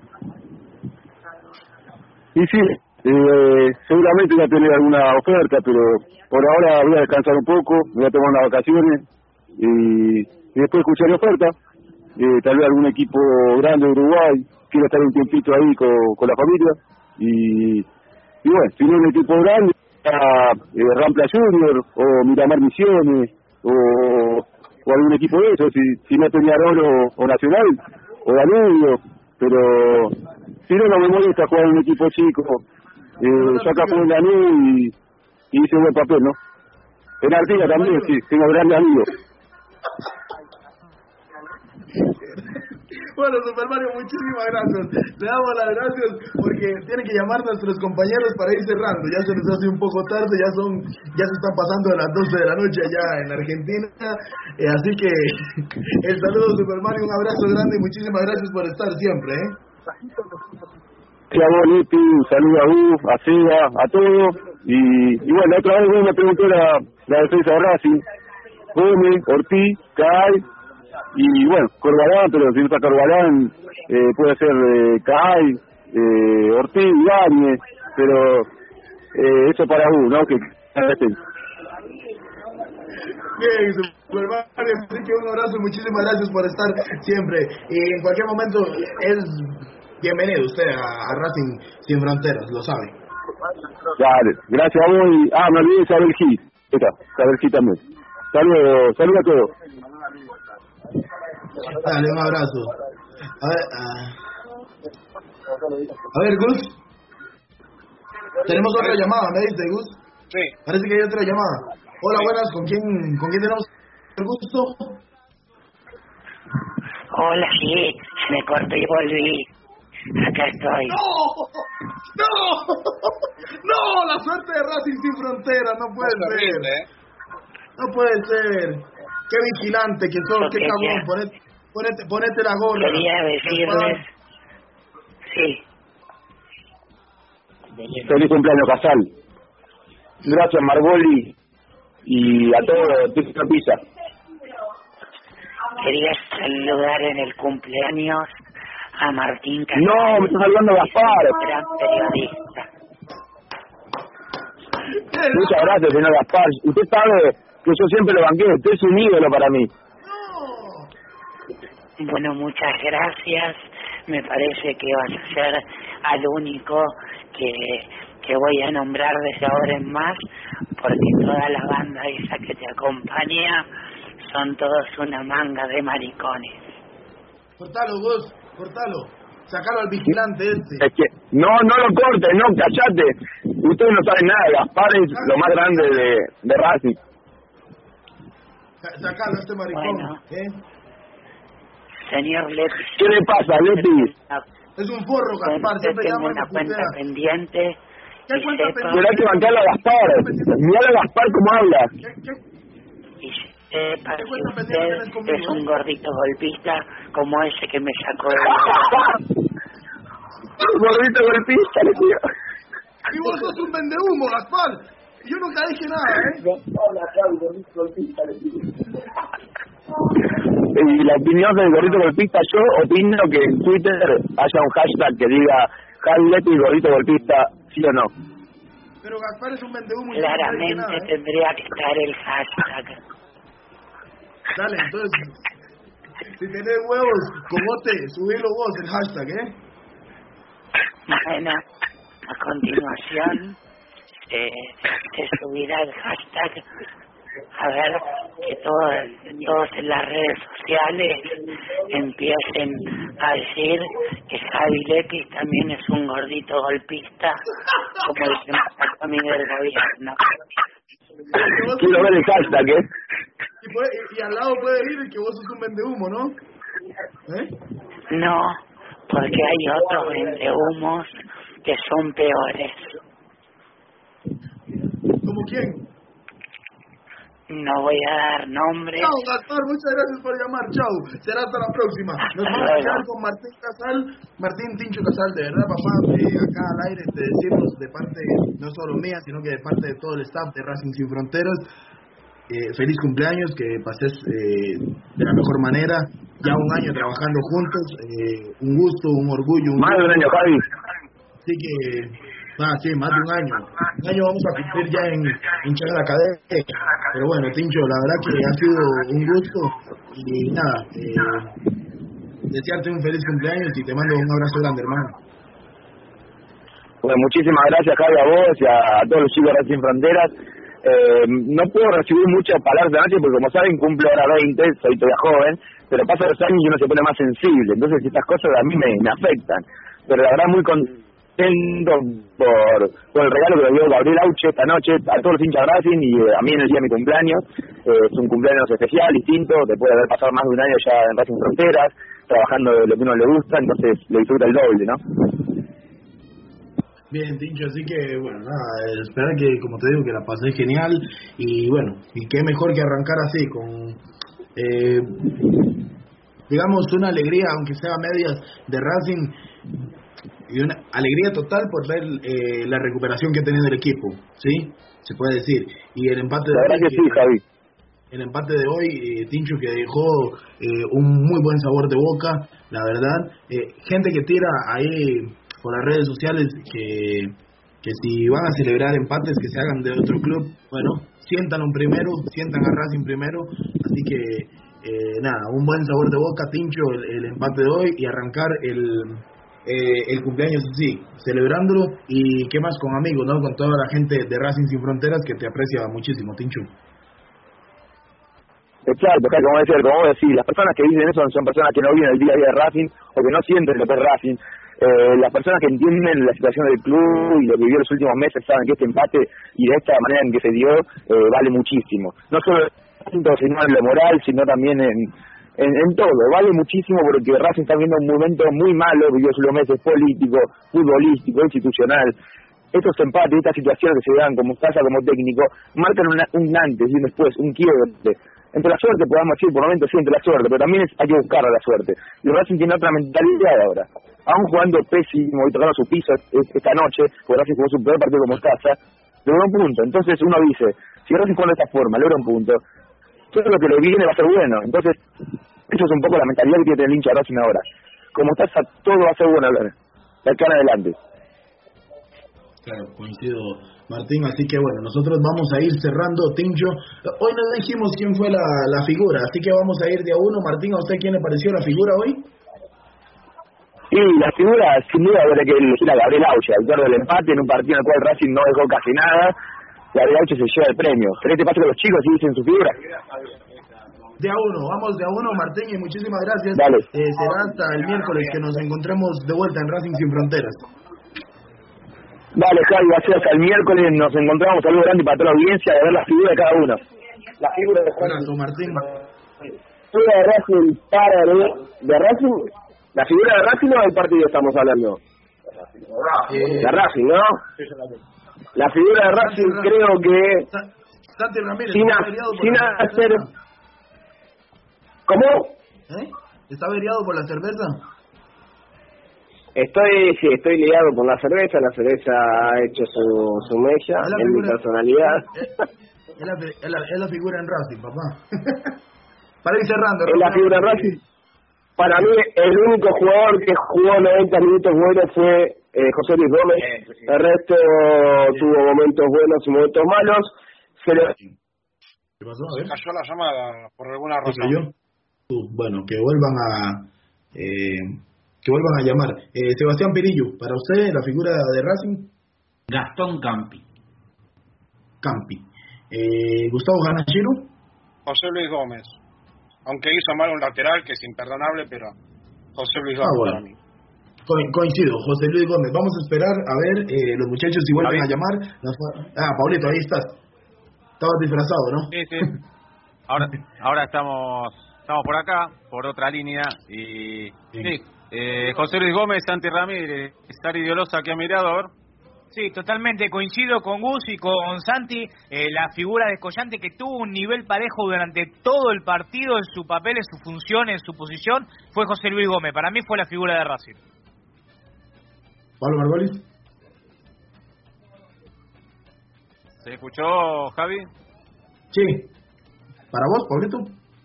Y sí, seguramente voy a tener alguna oferta, pero por ahora voy a descansar un poco, voy a tomar unas vacaciones y después escuchar oferta. Tal vez algún equipo grande de Uruguay, quiero estar un tiempito ahí con la familia. Y bueno, si no es un equipo grande, Rampla Junior o Miramar Misiones o algún equipo de esos, si no tenía Oro o Nacional o Danubio, pero si no me molesta jugar en un equipo chico. Yo acá juego en Danubio y hice un buen papel, ¿no? En Artigas también, sí, tengo grandes amigos. Bueno, Super Mario, muchísimas gracias. Le damos las gracias porque tienen que llamar nuestros compañeros para ir cerrando. Ya se les hace un poco tarde, ya se están pasando de las 12 de la noche allá en Argentina. Así que el saludo, Super Mario, un abrazo grande y muchísimas gracias por estar siempre. Sí, a vos, Leti, un saludo a vos, a Seba, a todos. Y bueno, la otra vez me preguntó la defensa de Racing. Gómez, Ortiz, Caay. Y bueno, Corbalán, pero si no está Corbalán, puede ser Caay, Ortiz, Ibáñez, pero eso para uno, ¿no? Que Bien, Super Mario, así que un abrazo y muchísimas gracias por estar siempre. Y en cualquier momento es bienvenido usted a Racing Sin Fronteras, lo sabe. Dale, gracias a vos y... me olvidé de Sabel G. Sabel G también. Saludos a todos. Dale, un abrazo. A ver, Gus. Tenemos otra llamada, ¿me dice, Gus? Sí. Parece que hay otra llamada. Hola, buenas, ¿con quién tenemos el gusto? Hola, sí, me corté y volví. Acá estoy. ¡No! La suerte de Racing Sin Fronteras, no puede ser. No puede ser. Qué vigilante que sos, qué cabrón. Ponete la gorra. Quería decirles... Sí. Feliz cumpleaños, Casal. Gracias, Margoli. Y a todos, Pizza. Quería saludar en el cumpleaños a Martín Casal. No, me estás hablando de Gaspar. Gran periodista. Muchas gracias, señor Gaspar. Usted sabe que yo siempre lo banqué. Usted es un ídolo para mí. Bueno, muchas gracias. Me parece que vas a ser al único que voy a nombrar desde ahora en más, porque toda la banda esa que te acompaña son todos una manga de maricones. Cortalo, Gus, cortalo. Sacalo al vigilante este. Es que, no lo cortes, no, callate. Ustedes no saben nada, Gaspar es lo más grande de Racing. Sacalo, este maricón. Bueno. Señor Leti. ¿Qué le pasa, Leti? Es un forro, Gaspar, siempre tengo llama una cuenta pendiente. ¿Qué cuenta pendiente? Pero hay que bancarlo a Gaspar. Mirá a Gaspar cómo habla. Y sepa que usted es un gordito golpista como ese que me sacó de... Gordito golpista, le digo. Y vos sos un vendehumo, Gaspar. Y yo nunca dije nada, gordito golpista, le digo. Y la opinión del gordito golpista, yo opino que en Twitter haya un hashtag que diga Javi Leti gordito golpista, ¿sí o no? Pero Gaspar es un vendehumo. Claramente nada, tendría que estar el hashtag. Dale, entonces Si tenés huevos, cogote, subilo vos el hashtag, Bueno, a continuación se subirá el hashtag. A ver, que todos en las redes sociales empiecen a decir que Javi Lepis también es un gordito golpista, como el que me sacó a mí del gobierno. Quiero ver el hashtag, Y al lado puede ir que vos sos un vendehumo, ¿no? No, porque hay otros vendehumos que son peores. ¿Cómo quién? No voy a dar nombres. Chao, Gaspar, muchas gracias por llamar. Chao, será hasta la próxima. Nos vamos a quedar con Martín Casal, Martín Tincho Casal, de verdad, papá, acá al aire te decimos de parte, no solo mía, sino que de parte de todo el staff de Racing Sin Fronteras, feliz cumpleaños, que pases de la mejor manera, ya un año trabajando juntos, un gusto, un orgullo. Más de un año, Javi. Así que, sí, más de un año. Un año vamos a cumplir ya en Chagra Academia. Pero bueno, Tincho, la verdad que ha sido un gusto. Y nada, desearte un feliz cumpleaños y te mando un abrazo grande, hermano. Bueno, muchísimas gracias, Javi, a vos y a todos los chicos de Racing Sin Fronteras. No puedo recibir muchas palabras de noche porque, como saben, cumplo ahora 20, soy todavía joven, pero pasan los años y uno se pone más sensible. Entonces, estas cosas a mí me afectan. Pero la verdad, muy contento por el regalo que le dio Gabriel Auche esta noche a todos los hinchas de Racing y a mí en el día de mi cumpleaños. Es un cumpleaños especial, distinto, después de haber pasado más de un año ya en Racing Fronteras, trabajando de lo que uno le gusta, entonces lo disfruta el doble, ¿no? Bien, Tincho, así que, bueno, nada, esperar que, como te digo, que la pasé genial y, bueno, y qué mejor que arrancar así, con, digamos, una alegría, aunque sea a medias, de Racing, y una alegría total por ver la recuperación que ha tenido el equipo, ¿sí? Se puede decir. Y el empate de hoy, sí, Javi. El empate de hoy, Tincho, que dejó un muy buen sabor de boca, la verdad. Gente que tira ahí por las redes sociales que si van a celebrar empates que se hagan de otro club, bueno, sientan a Racing primero, así que nada, un buen sabor de boca, Tincho, el empate de hoy y arrancar el cumpleaños así, celebrándolo y qué más con amigos, ¿no? Con toda la gente de Racing Sin Fronteras que te aprecia muchísimo, Tincho. Exacto, como vos decís, las personas que dicen eso son personas que no viven el día a día de Racing o que no sienten lo que es Racing. Las personas que entienden la situación del club y lo que vivió los últimos meses saben que este empate y de esta manera en que se dio vale muchísimo, no solo sino en lo moral, sino también en todo, vale muchísimo porque Racing está viviendo un momento muy malo, vivió los meses político, futbolístico, institucional. Estos empates, estas situaciones que se dan como casa, como técnico, marcan un antes y un después, un quiebre. Entre la suerte, podemos decir, por momentos sí, entre la suerte, pero también hay que buscar la suerte. Y Racing tiene otra mentalidad ahora. Aún jugando pésimo y tocando su piso esta noche, porque Racing jugó su peor partido como casa, logró un punto. Entonces uno dice, si Racing juega de esta forma, logra un punto, todo lo que le viene va a ser bueno. Entonces, eso es un poco la mentalidad que tiene el hincha de Racing ahora. Como está, todo va a ser bueno de acá en adelante. Claro, coincido, Martín, así que bueno, nosotros vamos a ir cerrando, Tincho. Hoy no dijimos quién fue la figura, así que vamos a ir de a uno. Martín, ¿a usted quién le pareció la figura hoy? Sí, la figura, sin duda, habrá que elegir a Gabriel Auche, autor del empate en un partido en el cual Racing no dejó casi nada. Gabriel Auche se lleva el premio. ¿Querés que pase con los chicos y dicen su figura? De a uno, vamos de a uno, Martín, y muchísimas gracias. Dale. Será hasta el miércoles que nos encontremos de vuelta en Racing Sin Fronteras. Dale, Javi, va a ser hasta el miércoles, nos encontramos. Saludos grande para toda la audiencia, de ver la figura de cada uno. La figura de Juan. Martín. Figura de Racing de Racing. ¿La figura de Racing o del partido estamos hablando? De Racing, ¿no? La figura de Racing creo que... Santi Ramírez, sin hacer... ¿Cómo? ¿Está averiado por la cerveza? Estoy liado con la cerveza ha hecho su mella, es mi personalidad. Es la figura en Racing, papá. Para ir cerrando. Es la figura en Racing. Para mí, el único jugador que jugó 90 minutos buenos fue José Luis Gómez. El resto tuvo momentos buenos y momentos malos. ¿Qué pasó? A ver. Cayó la llamada por alguna razón. ¿Cayó? bueno, que vuelvan a llamar. Sebastián Pirillo, para usted, la figura de Racing. Gastón Campi. Gustavo Ganachiro. José Luis Gómez. Aunque hizo mal un lateral, que es imperdonable, pero José Luis Gómez para mí. Coincido, José Luis Gómez. Vamos a esperar a ver los muchachos si vuelven a llamar. Pablito, ahí estás. Estabas disfrazado, ¿no? Sí. Ahora estamos por acá, por otra línea. Y sí, José Luis Gómez, Santi Ramírez, Sari Diolosa que ha mirado, a ver. Sí, totalmente coincido con Gus y con Santi. La figura de Collante, que tuvo un nivel parejo durante todo el partido en su papel, en su función, en su posición, fue José Luis Gómez. Para mí fue la figura de Racing. Pablo Margolis. ¿Se escuchó, Javi? Sí. ¿Para vos, Pablito?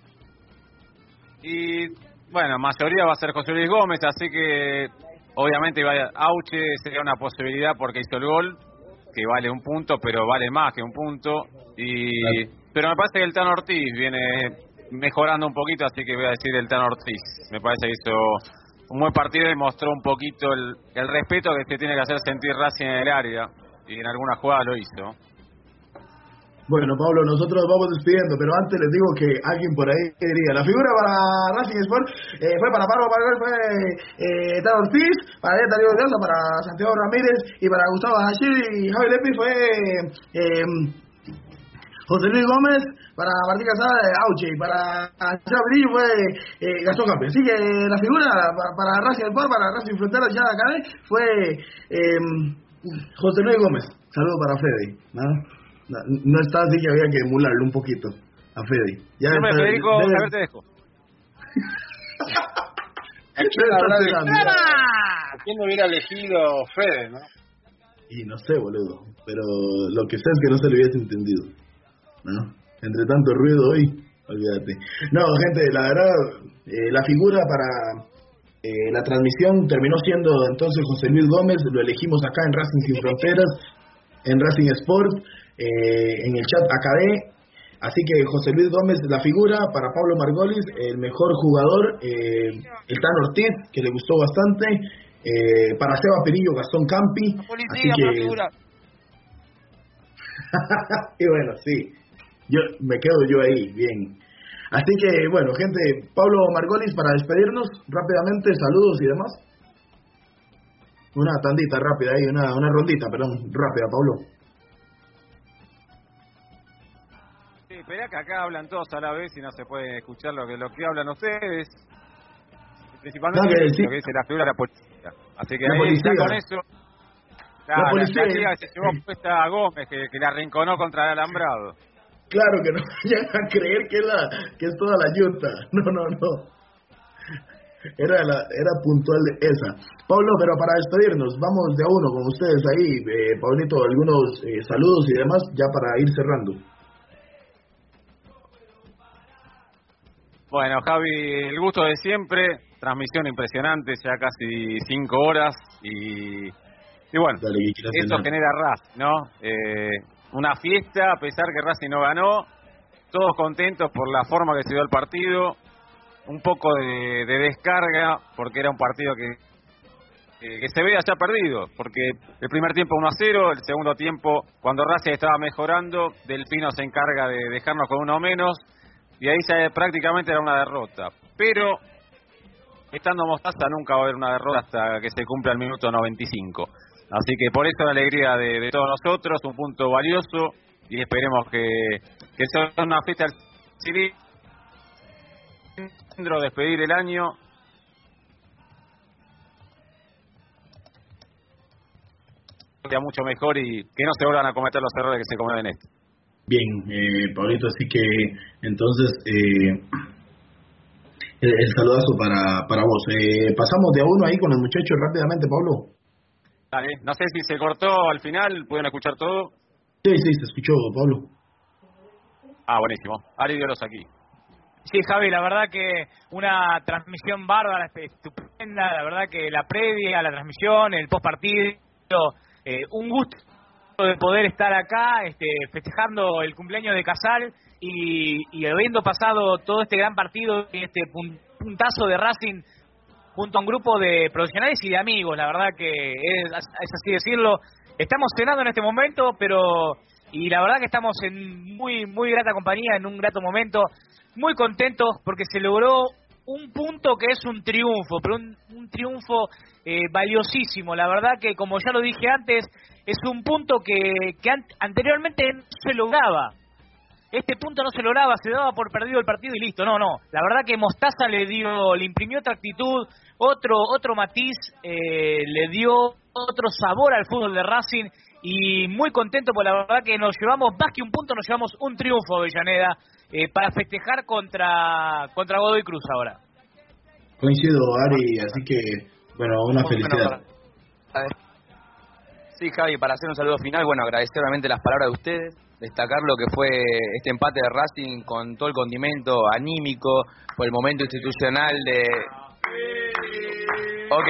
Y bueno, mayoría va a ser José Luis Gómez, así que obviamente Auche sería una posibilidad porque hizo el gol, que vale un punto, pero vale más que un punto. Pero me parece que el Tano Ortiz viene mejorando un poquito, así que voy a decir el Tano Ortiz. Me parece que hizo un buen partido y mostró un poquito el respeto que se tiene que hacer sentir Racing en el área, y en alguna jugada lo hizo. Bueno, Pablo, nosotros vamos despidiendo, pero antes les digo que alguien por ahí diría, la figura para Racing Sport fue para Pablo Margolis, fue Tano Ortiz, para Darío Diosa, para Santiago Ramírez, y para Gustavo Hachir y Javi Lepi fue José Luis Gómez, para Martín Casada de Auche, y para Chabrillo fue Gastón Campi. Así que la figura para Racing Sport, para Racing Fronteras ya acá fue José Luis Gómez. Saludo para Fede, ¿no? No está, así que había que emularlo un poquito a Fede. Hombre, Federico, a ver, te dejo. ¿Quién no hubiera elegido Fede, no? Y no sé, boludo. Pero lo que sé es que no se lo hubiese entendido, ¿no? Entre tanto ruido hoy, olvídate. No, gente, la verdad, la figura para la transmisión terminó siendo entonces José Luis Gómez. Lo elegimos acá en Racing Sin Fronteras, en Racing Sport. En el chat AKD, así que José Luis Gómez la figura, para Pablo Margolis el mejor jugador, el Tano Ortiz, que le gustó bastante, para Seba Pirillo, Gastón Campi, así que y bueno, sí, me quedo ahí, bien. Así que bueno, gente, Pablo Margolis, para despedirnos rápidamente, saludos y demás. Una tandita rápida ahí, una rondita, perdón, rápida, Pablo. Espera que acá hablan todos a la vez y no se puede escuchar lo que hablan ustedes. Principalmente lo que dice la figura de la policía. Así que ahí está con eso. La policía se llevó puesta a Gómez, que la arrinconó contra el alambrado. Claro, que no vayan a creer que es toda la yuta. No. Era puntual esa. Pablo, pero para despedirnos, vamos de a uno con ustedes ahí. Pablito, algunos saludos y demás, ya para ir cerrando. Bueno, Javi, el gusto de siempre, transmisión impresionante, ya casi 5 horas y bueno, eso genera Racing, ¿no? Una fiesta, a pesar que Racing no ganó, todos contentos por la forma que se dio el partido, un poco de descarga, porque era un partido que se veía ya perdido, porque el primer tiempo 1-0, el segundo tiempo, cuando Racing estaba mejorando, Delfino se encarga de dejarnos con uno menos, y ahí prácticamente era una derrota. Pero, estando Mostaza, nunca va a haber una derrota hasta que se cumpla el minuto 95. Así que por eso la alegría de todos nosotros, un punto valioso, y esperemos que sea una fiesta al cilindro, despedir el año. Sea mucho mejor y que no se vuelvan a cometer los errores que se cometen en esto. Bien, Pablito, así que entonces el saludazo para vos. Pasamos de a uno ahí con los muchachos rápidamente, Pablo. Dale, no sé si se cortó al final, ¿pueden escuchar todo? Sí, se escuchó, Pablo. Buenísimo. Ari Diolos aquí. Sí, Javi, la verdad que una transmisión bárbara, estupenda, la verdad que la previa, la transmisión, el post partido, un gusto de poder estar acá festejando el cumpleaños de Casal y habiendo pasado todo este gran partido y este puntazo de Racing junto a un grupo de profesionales y de amigos. La verdad que es así decirlo. Estamos cenando en este momento, y la verdad que estamos en muy muy grata compañía, en un grato momento, muy contentos porque se logró un punto que es un triunfo, pero un triunfo valiosísimo. La verdad que, como ya lo dije antes, es un punto que anteriormente no se lograba. Este punto no se lograba, se daba por perdido el partido y listo. No. La verdad que Mostaza le imprimió otra actitud, otro matiz, le dio otro sabor al fútbol de Racing y muy contento porque la verdad que nos llevamos, más que un punto, nos llevamos un triunfo, Avellaneda, para festejar contra Godoy Cruz ahora. Coincido, Ari, así que, bueno, una felicidad. Sí, Javi, para hacer un saludo final, bueno, agradecer realmente las palabras de ustedes, destacar lo que fue este empate de Racing con todo el condimento anímico, por el momento institucional de... Ok.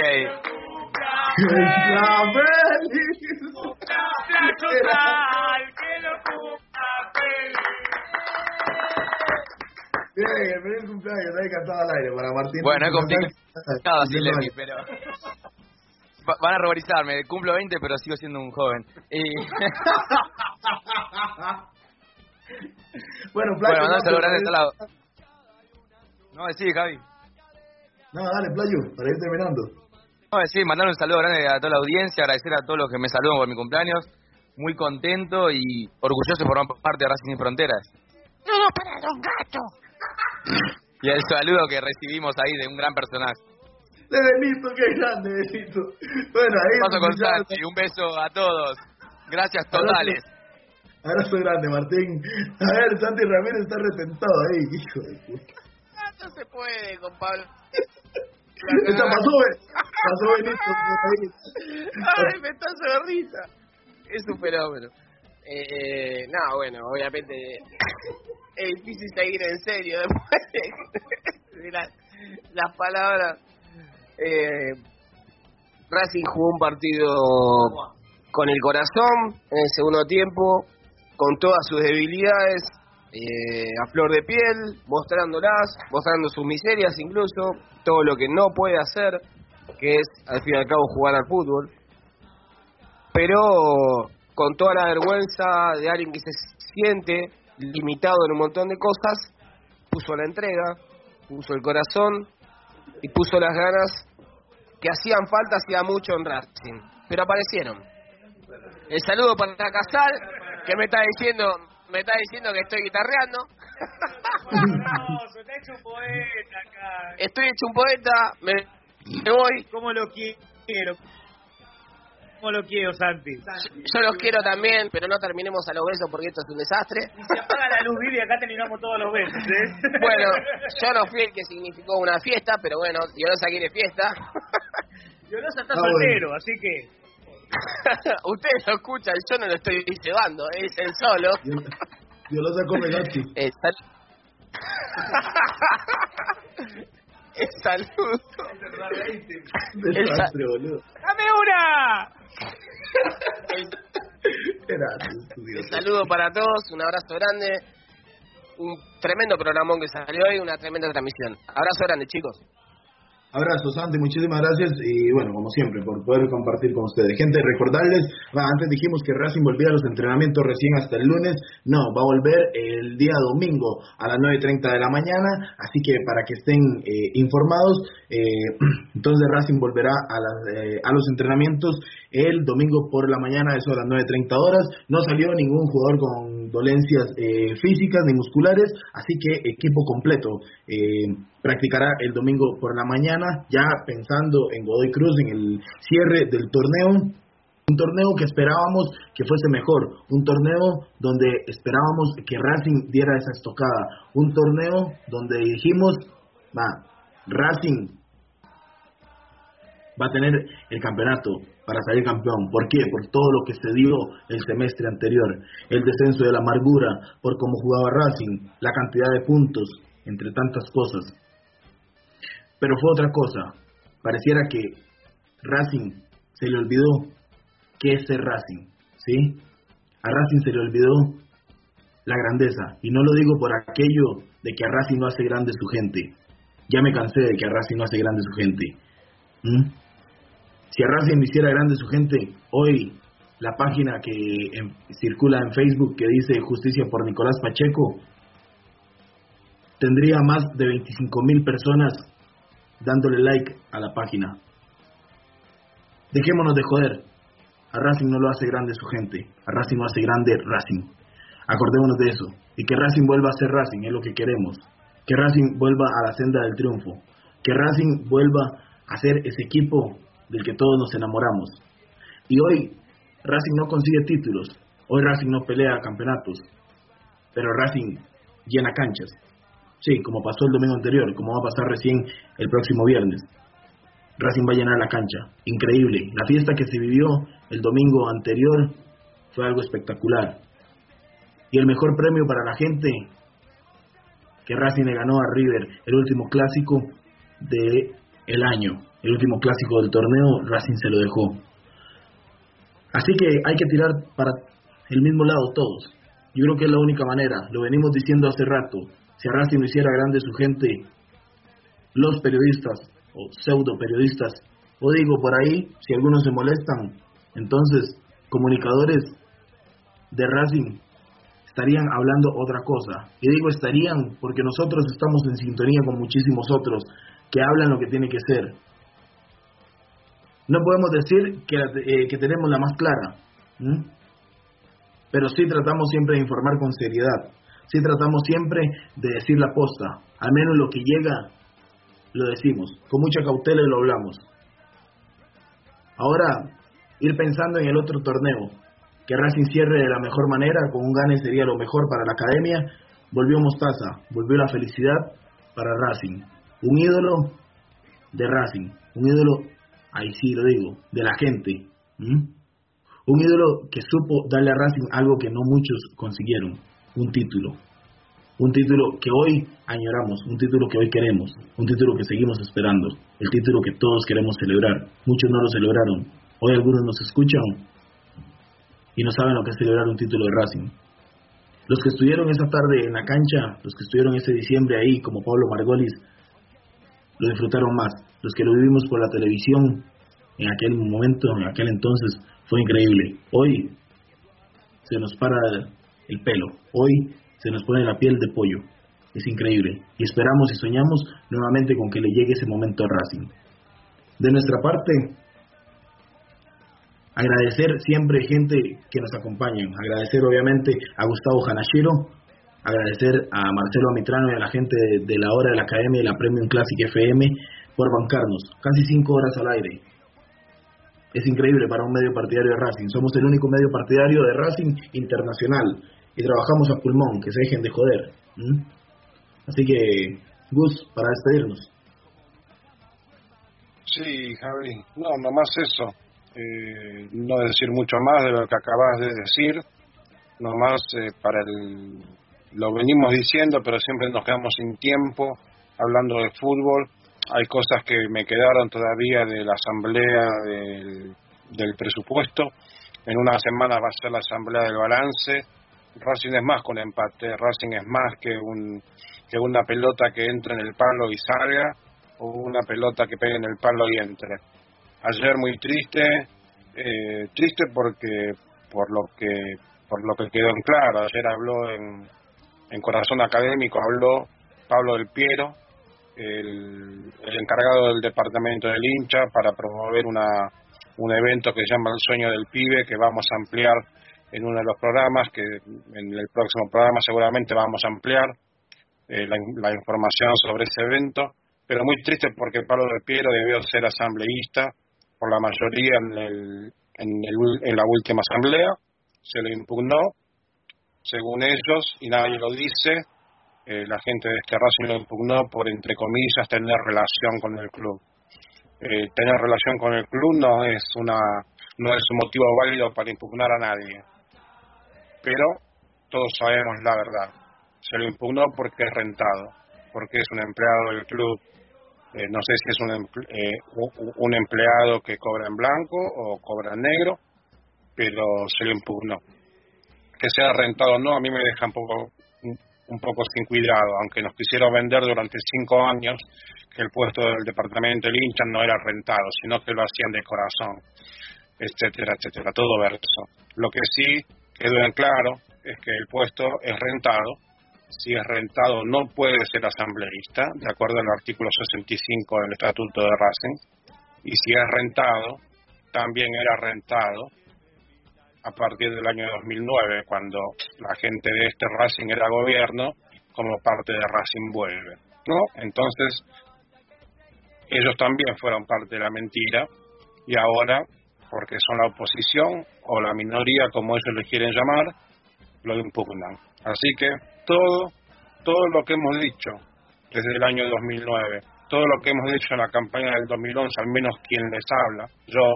Bien, feliz cumpleaños, hay cantado al aire para Martín. Bueno, es complicado así, Levi, pero... Van a ruborizarme, cumplo 20 pero sigo siendo un joven. Bueno, Playo, mandar un saludo grande de este lado. No, sí, Javi. No, dale, Playo, para ir terminando. No, sí, mandar un saludo grande a toda la audiencia, agradecer a todos los que me saludan por mi cumpleaños. Muy contento y orgulloso de formar parte de Racing Sin Fronteras. ¡No, para Don Gato! Y el saludo que recibimos ahí de un gran personaje. De Benito, qué grande, Benito. Bueno, ahí... Paso con Santi, un beso a todos. Gracias totales. Abrazo grande, Martín. A ver, Santi Ramírez está retentado ahí, hijo de puta. No se puede, con Pablo. Pasó Benito por ahí. Ay, me está haciendo risa. Es un fenómeno. No, bueno, obviamente es difícil seguir en serio después de las palabras. Racing jugó un partido con el corazón en el segundo tiempo, con todas sus debilidades a flor de piel, mostrando sus miserias incluso, todo lo que no puede hacer, que es al fin y al cabo jugar al fútbol, pero con toda la vergüenza de alguien que se siente limitado en un montón de cosas, puso la entrega, puso el corazón y puso las ganas que hacían falta hacía mucho en Racing, pero aparecieron. El saludo para Casal, que me está diciendo que estoy guitarreando. Está hecho un poeta acá. Estoy hecho un poeta, me voy. ¿Cómo lo quiero? ¿Cómo lo quiero, Santi? Yo los quiero también, pero no terminemos a los besos porque esto es un desastre. Y se apaga la luz, Vivi, acá terminamos todos los besos, Bueno, yo no fui el que significó una fiesta, pero bueno, Diolosa quiere fiesta. Diolosa está soltero, así que... Ustedes lo escuchan, yo no lo estoy cebando, es el solo. Diolosa come gato. El saludo. Desastre, boludo. ¡Dame una! El saludo para todos, un abrazo grande, un tremendo programón que salió hoy, una tremenda transmisión. Abrazo grande, chicos. Abrazo, Santi, muchísimas gracias y bueno, como siempre, por poder compartir con ustedes. Gente, recordarles, antes dijimos que Racing volvía a los entrenamientos recién hasta el lunes, no, va a volver el día domingo a las 9:30 de la mañana, así que para que estén informados, entonces Racing volverá a los entrenamientos el domingo por la mañana, eso a las 9:30 horas. No salió ningún jugador con dolencias físicas ni musculares, así que equipo completo practicará el domingo por la mañana, ya pensando en Godoy Cruz, en el cierre del torneo. Un torneo que esperábamos que fuese mejor, un torneo donde esperábamos que Racing diera esa estocada, un torneo donde dijimos, Racing va a tener el campeonato para salir campeón. ¿Por qué? Por todo lo que se dio el semestre anterior, el descenso de la amargura, por cómo jugaba Racing, la cantidad de puntos, entre tantas cosas. Pero fue otra cosa, pareciera que Racing se le olvidó qué es ser Racing, ¿sí? A Racing se le olvidó la grandeza, y no lo digo por aquello de que a Racing no hace grande su gente. Ya me cansé de que a Racing no hace grande su gente. Si a Racing no hiciera grande su gente, hoy la página que circula en Facebook que dice Justicia por Nicolás Pacheco tendría más de 25,000 personas dándole like a la página. Dejémonos de joder. A Racing no lo hace grande su gente. A Racing no hace grande Racing. Acordémonos de eso. Y que Racing vuelva a ser Racing, es lo que queremos. Que Racing vuelva a la senda del triunfo. Que Racing vuelva a ser ese equipo del que todos nos enamoramos. Y hoy Racing no consigue títulos. Hoy Racing no pelea campeonatos. Pero Racing llena canchas. Sí, como pasó el domingo anterior, como va a pasar recién el próximo viernes. Racing va a llenar la cancha. Increíble. La fiesta que se vivió el domingo anterior fue algo espectacular. Y el mejor premio para la gente, que Racing le ganó a River el último clásico del año, el último clásico del torneo, Racing se lo dejó. Así que hay que tirar para el mismo lado todos. Yo creo que es la única manera, lo venimos diciendo hace rato. Si a Racing no hiciera grande su gente, los periodistas o pseudo periodistas, o digo por ahí, si algunos se molestan, entonces comunicadores de Racing estarían hablando otra cosa. Y digo estarían porque nosotros estamos en sintonía con muchísimos otros que hablan lo que tiene que ser. No podemos decir que tenemos la más clara, pero sí tratamos siempre de informar con seriedad. Sí tratamos siempre de decir la posta. Al menos lo que llega lo decimos, con mucha cautela y lo hablamos. Ahora, ir pensando en el otro torneo, que Racing cierre de la mejor manera, con un gane sería lo mejor para la academia. Volvió Mostaza, volvió la felicidad para Racing. Un ídolo de Racing, un ídolo, ahí sí lo digo, de la gente. Un ídolo que supo darle a Racing algo que no muchos consiguieron, un título. Un título que hoy añoramos, un título que hoy queremos, un título que seguimos esperando, el título que todos queremos celebrar. Muchos no lo celebraron. Hoy algunos nos escuchan y no saben lo que es celebrar un título de Racing. Los que estuvieron esa tarde en la cancha, los que estuvieron ese diciembre ahí, como Pablo Margolis, lo disfrutaron más. Los que lo vivimos por la televisión, en aquel momento, en aquel entonces, fue increíble. Hoy se nos para el pelo. Hoy se nos pone la piel de pollo. Es increíble. Y esperamos y soñamos nuevamente con que le llegue ese momento a Racing. De nuestra parte, agradecer siempre gente que nos acompaña. Agradecer obviamente a Gustavo Hanashiro, agradecer a Marcelo Amitrano y a la gente de la hora de la Academia y la Premium Classic FM por bancarnos. Casi 5 horas al aire. Es increíble para un medio partidario de Racing. Somos el único medio partidario de Racing internacional. Y trabajamos a pulmón, que se dejen de joder. Así que, Gus, para despedirnos. Sí, Javi. No, nomás eso. No decir mucho más de lo que acabas de decir. Nomás lo venimos diciendo, pero siempre nos quedamos sin tiempo hablando de fútbol. Hay cosas que me quedaron todavía de la asamblea del presupuesto. En una semana va a ser la asamblea del balance. Racing es más que un empate, Racing es más que una pelota que entre en el palo y salga, o una pelota que pegue en el palo y entre. Ayer muy triste porque por lo que quedó en claro. Ayer habló en Corazón Académico, habló Pablo del Piero, el encargado del departamento del hincha, para promover un evento que se llama El Sueño del Pibe, que vamos a ampliar en uno de los programas, que en el próximo programa seguramente vamos a ampliar la información sobre ese evento, pero muy triste porque Pablo del Piero debió ser asambleísta por la mayoría en la última asamblea, se lo impugnó, según ellos, y nadie lo dice, la gente de este Racing lo impugnó por, entre comillas, tener relación con el club. Tener relación con el club no es un motivo válido para impugnar a nadie. Pero todos sabemos la verdad. Se lo impugnó porque es rentado, porque es un empleado del club. No sé si es un empleado que cobra en blanco o cobra en negro, pero se lo impugnó. que sea rentado o no, a mí me deja un poco sin cuidado, aunque nos quisieron vender durante 5 años que el puesto del departamento del hincha no era rentado, sino que lo hacían de corazón, etcétera, etcétera, todo verso. Lo que sí quedó en claro es que el puesto es rentado. Si es rentado no puede ser asambleísta, de acuerdo al artículo 65 del Estatuto de Racing, y si es rentado, también era rentado a partir del año 2009, cuando la gente de este Racing era gobierno, como parte de Racing Vuelve, ¿no? Entonces, ellos también fueron parte de la mentira, y ahora, porque son la oposición, o la minoría, como ellos le quieren llamar, lo impugnan. Así que todo lo que hemos dicho desde el año 2009, todo lo que hemos dicho en la campaña del 2011, al menos quien les habla, yo,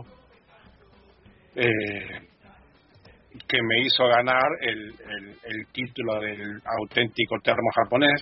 que me hizo ganar el título del auténtico termo japonés,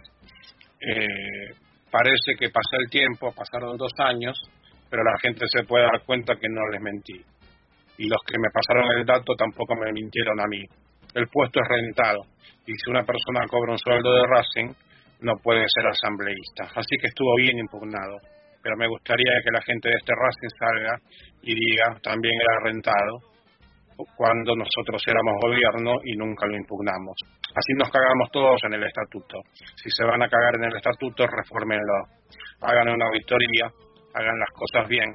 parece que pasó el tiempo, pasaron 2 años, pero la gente se puede dar cuenta que no les mentí. Y los que me pasaron el dato tampoco me mintieron a mí. El puesto es rentado, y si una persona cobra un sueldo de Racing, no puede ser asambleísta. Así que estuvo bien impugnado, pero me gustaría que la gente de este Racing salga y diga, también era rentado, cuando nosotros éramos gobierno y nunca lo impugnamos. Así nos cagamos todos en el estatuto. Si se van a cagar en el estatuto, refórmenlo, hagan una auditoría, hagan las cosas bien,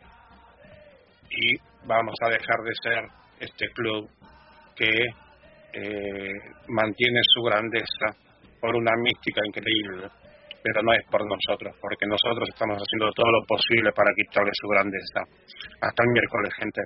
y vamos a dejar de ser este club que mantiene su grandeza por una mística increíble, pero no es por nosotros, porque nosotros estamos haciendo todo lo posible para quitarle su grandeza. Hasta el miércoles, gente.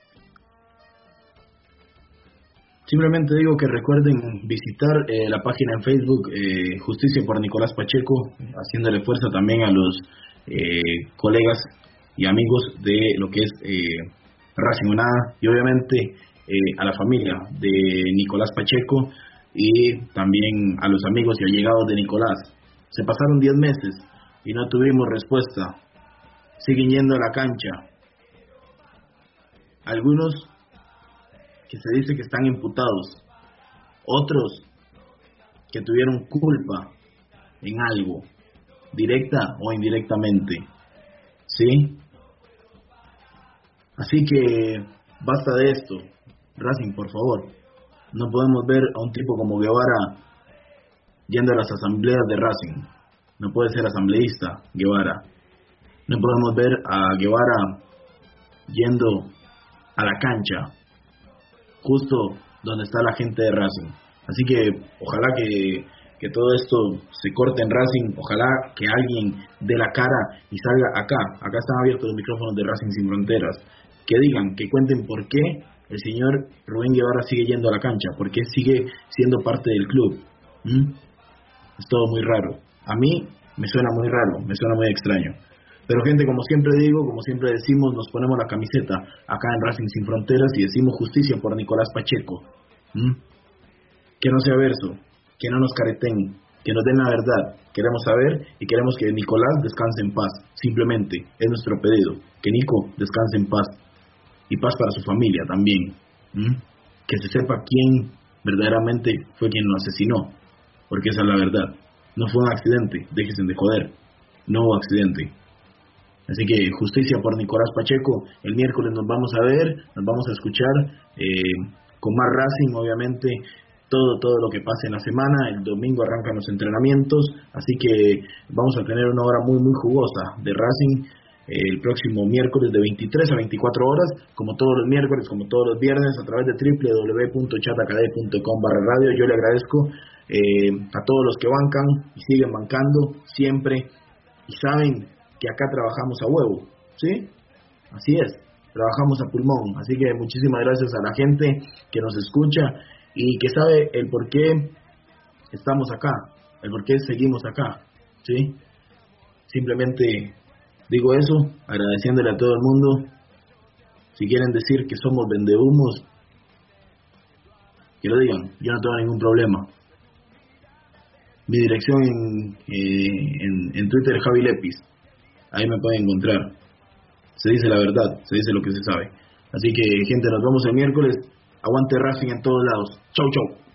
Simplemente digo que recuerden visitar la página en Facebook Justicia por Nicolás Pacheco, haciéndole fuerza también a los colegas y amigos de lo que es Racing Unada, y obviamente a la familia de Nicolás Pacheco y también a los amigos y allegados de Nicolás. Se pasaron 10 meses y no tuvimos respuesta. Siguen yendo a la cancha. Algunos que se dice que están imputados, otros que tuvieron culpa en algo, directa o indirectamente, ¿sí? Así que basta de esto, Racing, por favor. No podemos ver a un tipo como Guevara yendo a las asambleas de Racing. No puede ser asambleísta, Guevara. No podemos ver a Guevara yendo a la cancha, justo donde está la gente de Racing. Así que ojalá que todo esto se corte en Racing, ojalá que alguien dé la cara y salga acá están abiertos los micrófonos de Racing Sin Fronteras, que digan, que cuenten por qué el señor Rubén Guevara sigue yendo a la cancha, por qué sigue siendo parte del club. Es todo muy raro, a mí me suena muy raro, me suena muy extraño. Pero gente, como siempre digo, como siempre decimos, nos ponemos la camiseta acá en Racing Sin Fronteras y decimos justicia por Nicolás Pacheco. Que no sea verso, que no nos careten, que nos den la verdad. Queremos saber y queremos que Nicolás descanse en paz. Simplemente, es nuestro pedido. Que Nico descanse en paz. Y paz para su familia también. Que se sepa quién verdaderamente fue quien lo asesinó. Porque esa es la verdad. No fue un accidente, déjense de joder. No hubo accidente. Así que justicia por Nicolás Pacheco. El miércoles nos vamos a ver, nos vamos a escuchar con más Racing, obviamente, todo lo que pase en la semana. El domingo arrancan los entrenamientos, así que vamos a tener una hora muy jugosa de Racing el próximo miércoles de 23 a 24 horas, como todos los miércoles, como todos los viernes, a través de www.chatacadé.com/radio. Yo le agradezco a todos los que bancan y siguen bancando siempre, y saben que acá trabajamos a huevo, ¿sí? Así es, trabajamos a pulmón. Así que muchísimas gracias a la gente que nos escucha y que sabe el por qué estamos acá, el por qué seguimos acá, ¿sí? Simplemente digo eso, agradeciéndole a todo el mundo. Si quieren decir que somos vendehumos, que lo digan, yo no tengo ningún problema. Mi dirección en Twitter es Javi Lepis. Ahí me pueden encontrar. Se dice la verdad, se dice lo que se sabe. Así que, gente, nos vemos el miércoles. Aguante Racing en todos lados. Chau, chau.